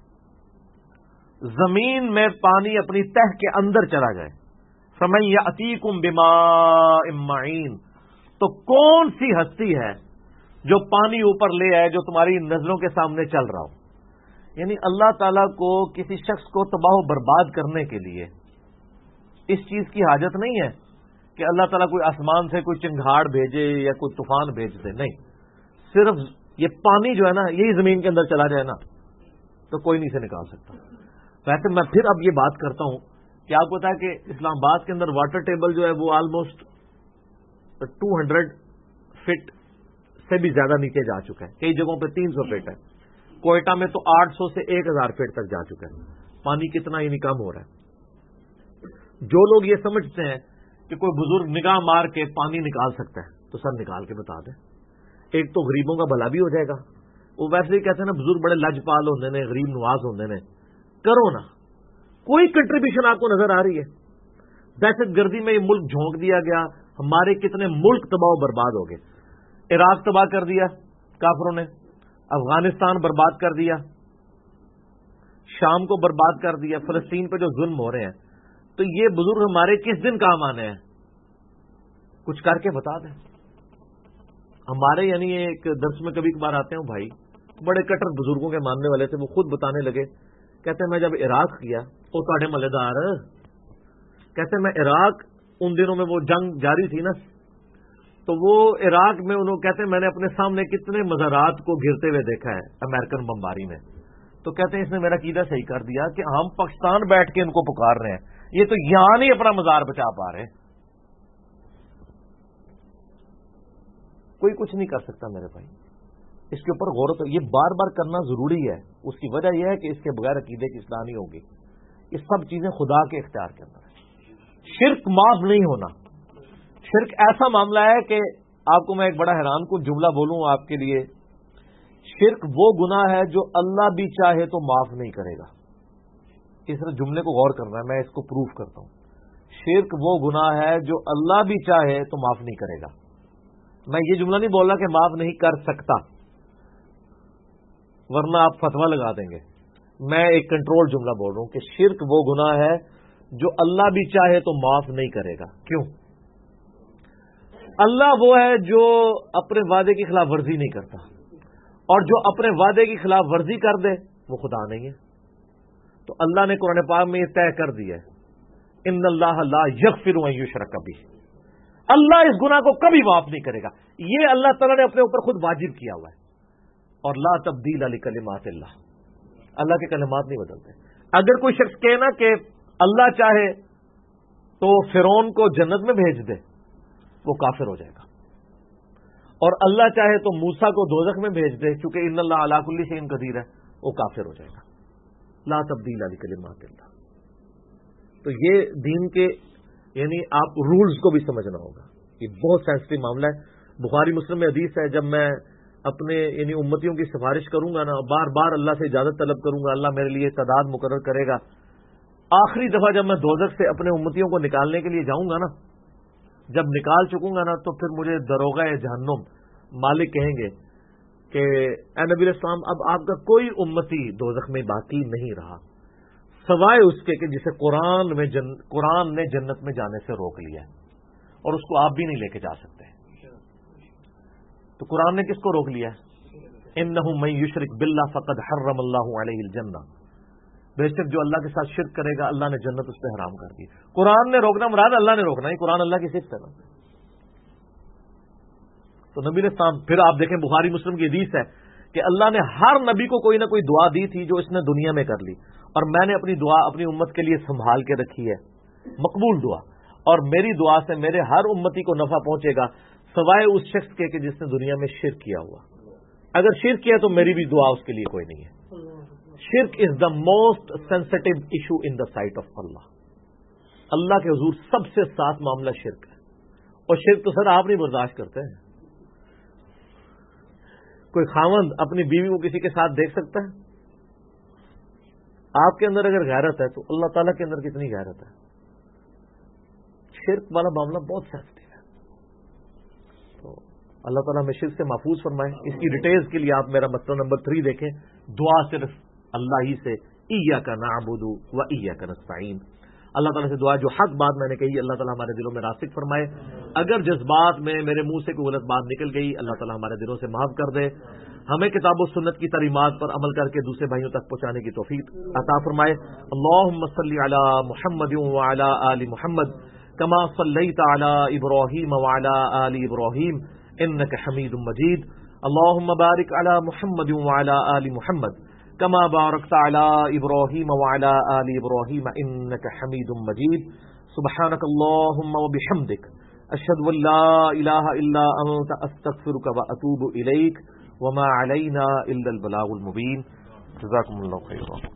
زمین میں پانی اپنی تہ کے اندر چلا جائے، فمن یأتیکم بماء معین، تو کون سی ہستی ہے جو پانی اوپر لے آئے جو تمہاری نظروں کے سامنے چل رہا ہو. یعنی اللہ تعالیٰ کو کسی شخص کو تباہ و برباد کرنے کے لیے اس چیز کی حاجت نہیں ہے کہ اللہ تعالیٰ کوئی آسمان سے کوئی چنگھاڑ بھیجے یا کوئی طوفان بھیج دے. نہیں، صرف یہ پانی جو ہے نا، یہی زمین کے اندر چلا جائے نا تو کوئی نہیں سے نکال سکتا. ویسے میں پھر اب یہ بات کرتا ہوں کہ آپ کو پتا ہے کہ اسلام آباد کے اندر واٹر ٹیبل جو ہے وہ آلموسٹ 200 فٹ سے بھی زیادہ نیچے جا چکا ہے، کئی جگہوں پہ 300 فٹ ہے. کوئٹہ میں تو 800 سے 1000 فٹ تک جا چکا ہے. پانی کتنا ہی کم ہو رہا ہے. جو لوگ یہ سمجھتے ہیں کہ کوئی بزرگ نگاہ مار کے پانی نکال سکتا ہے تو سر نکال کے بتا دیں. ایک تو غریبوں کا بھلا بھی ہو جائے گا. وہ ویسے ہی کہتے ہیں نا بزرگ بڑے لجپال ہوندے نے، غریب نواز ہوندے نے. کرو نا، کوئی کنٹریبیوشن آپ کو نظر آ رہی ہے؟ دہشت گردی میں یہ ملک جھونک دیا گیا، ہمارے کتنے ملک تباہ و برباد ہو گئے. عراق تباہ کر دیا کافروں نے، افغانستان برباد کر دیا، شام کو برباد کر دیا، فلسطین پہ جو ظلم ہو رہے ہیں. تو یہ بزرگ ہمارے کس دن کام آنے ہیں؟ کچھ کر کے بتا دیں. ہمارے یعنی ایک درس میں کبھی کبھار آتے ہیں بھائی، بڑے کٹر بزرگوں کے ماننے والے تھے، وہ خود بتانے لگے، کہتے ہیں میں جب عراق گیا وہ تاڑے ملے دار، کہتے ہیں میں عراق ان دنوں میں وہ جنگ جاری تھی نا، تو وہ عراق میں انہوں کہتے ہیں میں نے اپنے سامنے کتنے مزارات کو گرتے ہوئے دیکھا ہے امریکن بمباری میں. تو کہتے ہیں اس نے میرا عقیدہ صحیح کر دیا کہ ہم پاکستان بیٹھ کے ان کو پکار رہے ہیں، یہ تو یہاں نہیں اپنا مزار بچا پا رہے. کوئی کچھ نہیں کر سکتا میرے بھائی. اس کے اوپر غور و یہ بار بار کرنا ضروری ہے. اس کی وجہ یہ ہے کہ اس کے بغیر عقیدے کی اصلاح نہیں ہوگی. یہ سب چیزیں خدا کے اختیار کے اندر ہے. شرک معاف نہیں ہونا. شرک ایسا معاملہ ہے کہ آپ کو میں ایک بڑا حیران کن جملہ بولوں آپ کے لیے. شرک وہ گناہ ہے جو اللہ بھی چاہے تو معاف نہیں کرے گا. اس جملے کو غور کرنا ہے، میں اس کو پروف کرتا ہوں. شرک وہ گناہ ہے جو اللہ بھی چاہے تو معاف نہیں کرے گا. میں یہ جملہ نہیں بول رہا کہ معاف نہیں کر سکتا، ورنہ آپ فتویٰ لگا دیں گے. میں ایک کنٹرول جملہ بول رہا ہوں کہ شرک وہ گناہ ہے جو اللہ بھی چاہے تو معاف نہیں کرے گا. کیوں؟ اللہ وہ ہے جو اپنے وعدے کی خلاف ورزی نہیں کرتا، اور جو اپنے وعدے کی خلاف ورزی کر دے وہ خدا نہیں ہے. تو اللہ نے قرآن پاک میں یہ طے کر دیا ہے، ان اللہ لا یغفر ان یشرک بہ، اللہ اس گناہ کو کبھی معاف نہیں کرے گا. یہ اللہ تعالیٰ نے اپنے اوپر خود واجب کیا ہوا ہے. اور لا تبدیل لکلمات اللہ، اللہ کے کلمات نہیں بدلتے. اگر کوئی شخص کہے نا کہ اللہ چاہے تو فرعون کو جنت میں بھیج دے، وہ کافر ہو جائے گا. اور اللہ چاہے تو موسیٰ کو دوزخ میں بھیج دے، چونکہ ان اللہ علی کل شیء قدیر ہے، وہ کافر ہو جائے گا. لا تبدیل لکلمات اللہ. تو یہ دین کے یعنی آپ رولز کو بھی سمجھنا ہوگا. یہ بہت سینسٹیو معاملہ ہے. بخاری مسلم میں حدیث ہے، جب میں اپنے یعنی امتیوں کی سفارش کروں گا نا، بار بار اللہ سے اجازت طلب کروں گا، اللہ میرے لیے تعداد مقرر کرے گا. آخری دفعہ جب میں دوزخ سے اپنے امتیوں کو نکالنے کے لیے جاؤں گا نا، جب نکال چکوں گا نا، تو پھر مجھے دروغہ جہنم مالک کہیں گے کہ اے نبی علیہ السلام، اب آپ کا کوئی امتی دوزخ میں باقی نہیں رہا سوائے اس کے کہ جسے قرآن نے جنت میں جانے سے روک لیا ہے، اور اس کو آپ بھی نہیں لے کے جا سکتے. تو قرآن نے کس کو روک لیا ہے؟ انہ من یشرک باللہ فقد حرم اللہ علیہ الجنہ، بے شک جو اللہ کے ساتھ شرک کرے گا اللہ نے جنت اس پہ حرام کر دی. قرآن نے روکنا مراد اللہ نے روکنا، قرآن اللہ کی صفت ہے. تو نبی نے پھر آپ دیکھیں بخاری مسلم کی حدیث ہے کہ اللہ نے ہر نبی کو کوئی نہ کوئی دعا دی تھی جو اس نے دنیا میں کر لی، اور میں نے اپنی دعا اپنی امت کے لیے سنبھال کے رکھی ہے. مقبول دعا، اور میری دعا سے میرے ہر امتی کو نفع پہنچے گا سوائے اس شخص کے کہ جس نے دنیا میں شرک کیا ہوا. اگر شرک کیا تو میری بھی دعا اس کے لیے کوئی نہیں ہے. شرک is the most sensitive issue in the sight of Allah. Allah کے حضور سب سے سخت معاملہ شرک ہے، اور شرک تو سر آپ نہیں برداشت کرتے ہیں. کوئی خاوند اپنی بیوی کو کسی کے ساتھ دیکھ سکتا ہے؟ آپ کے اندر اگر غیرت ہے تو اللہ تعالیٰ کے اندر کتنی غیرت ہے. شرک والا معاملہ بہت سینسٹیو ہے، تو اللہ تعالیٰ ہمیں شرک سے محفوظ فرمائے. اس کی ڈیٹیلز کے لیے آپ میرا مسئلہ نمبر 3 دیکھیں. دعا صرف اللہ ہی سے، ایاک نعبد و ایاک نستعین. اللہ تعالیٰ سے دعا جو حق بات میں نے کہی اللہ تعالیٰ ہمارے دلوں میں راسخ فرمائے. اگر جذبات میں میرے منہ سے کوئی غلط بات نکل گئی اللہ تعالیٰ ہمارے دلوں سے معاف کر دے. ہمیں کتاب و سنت کی تعلیمات پر عمل کر کے دوسرے بھائیوں تک پہنچانے کی توفیق عطا فرمائے. اللہم صلی علی محمد وعلی آل محمد کما صلیت علی ابراہیم وعلی آل ابراہیم انک حمید مجید. اللہم بارک علی محمد وعلی آل محمد کما بارکت علی ابراہیم وعلی آل ابراہیم انک حمید مجید. سبحانک اللہم وبحمدک اشہد ان لا الہ الا انت استغفرک واتوب الیک وما علینا الا البلاغ المبین. جزاکم اللہ خیرا.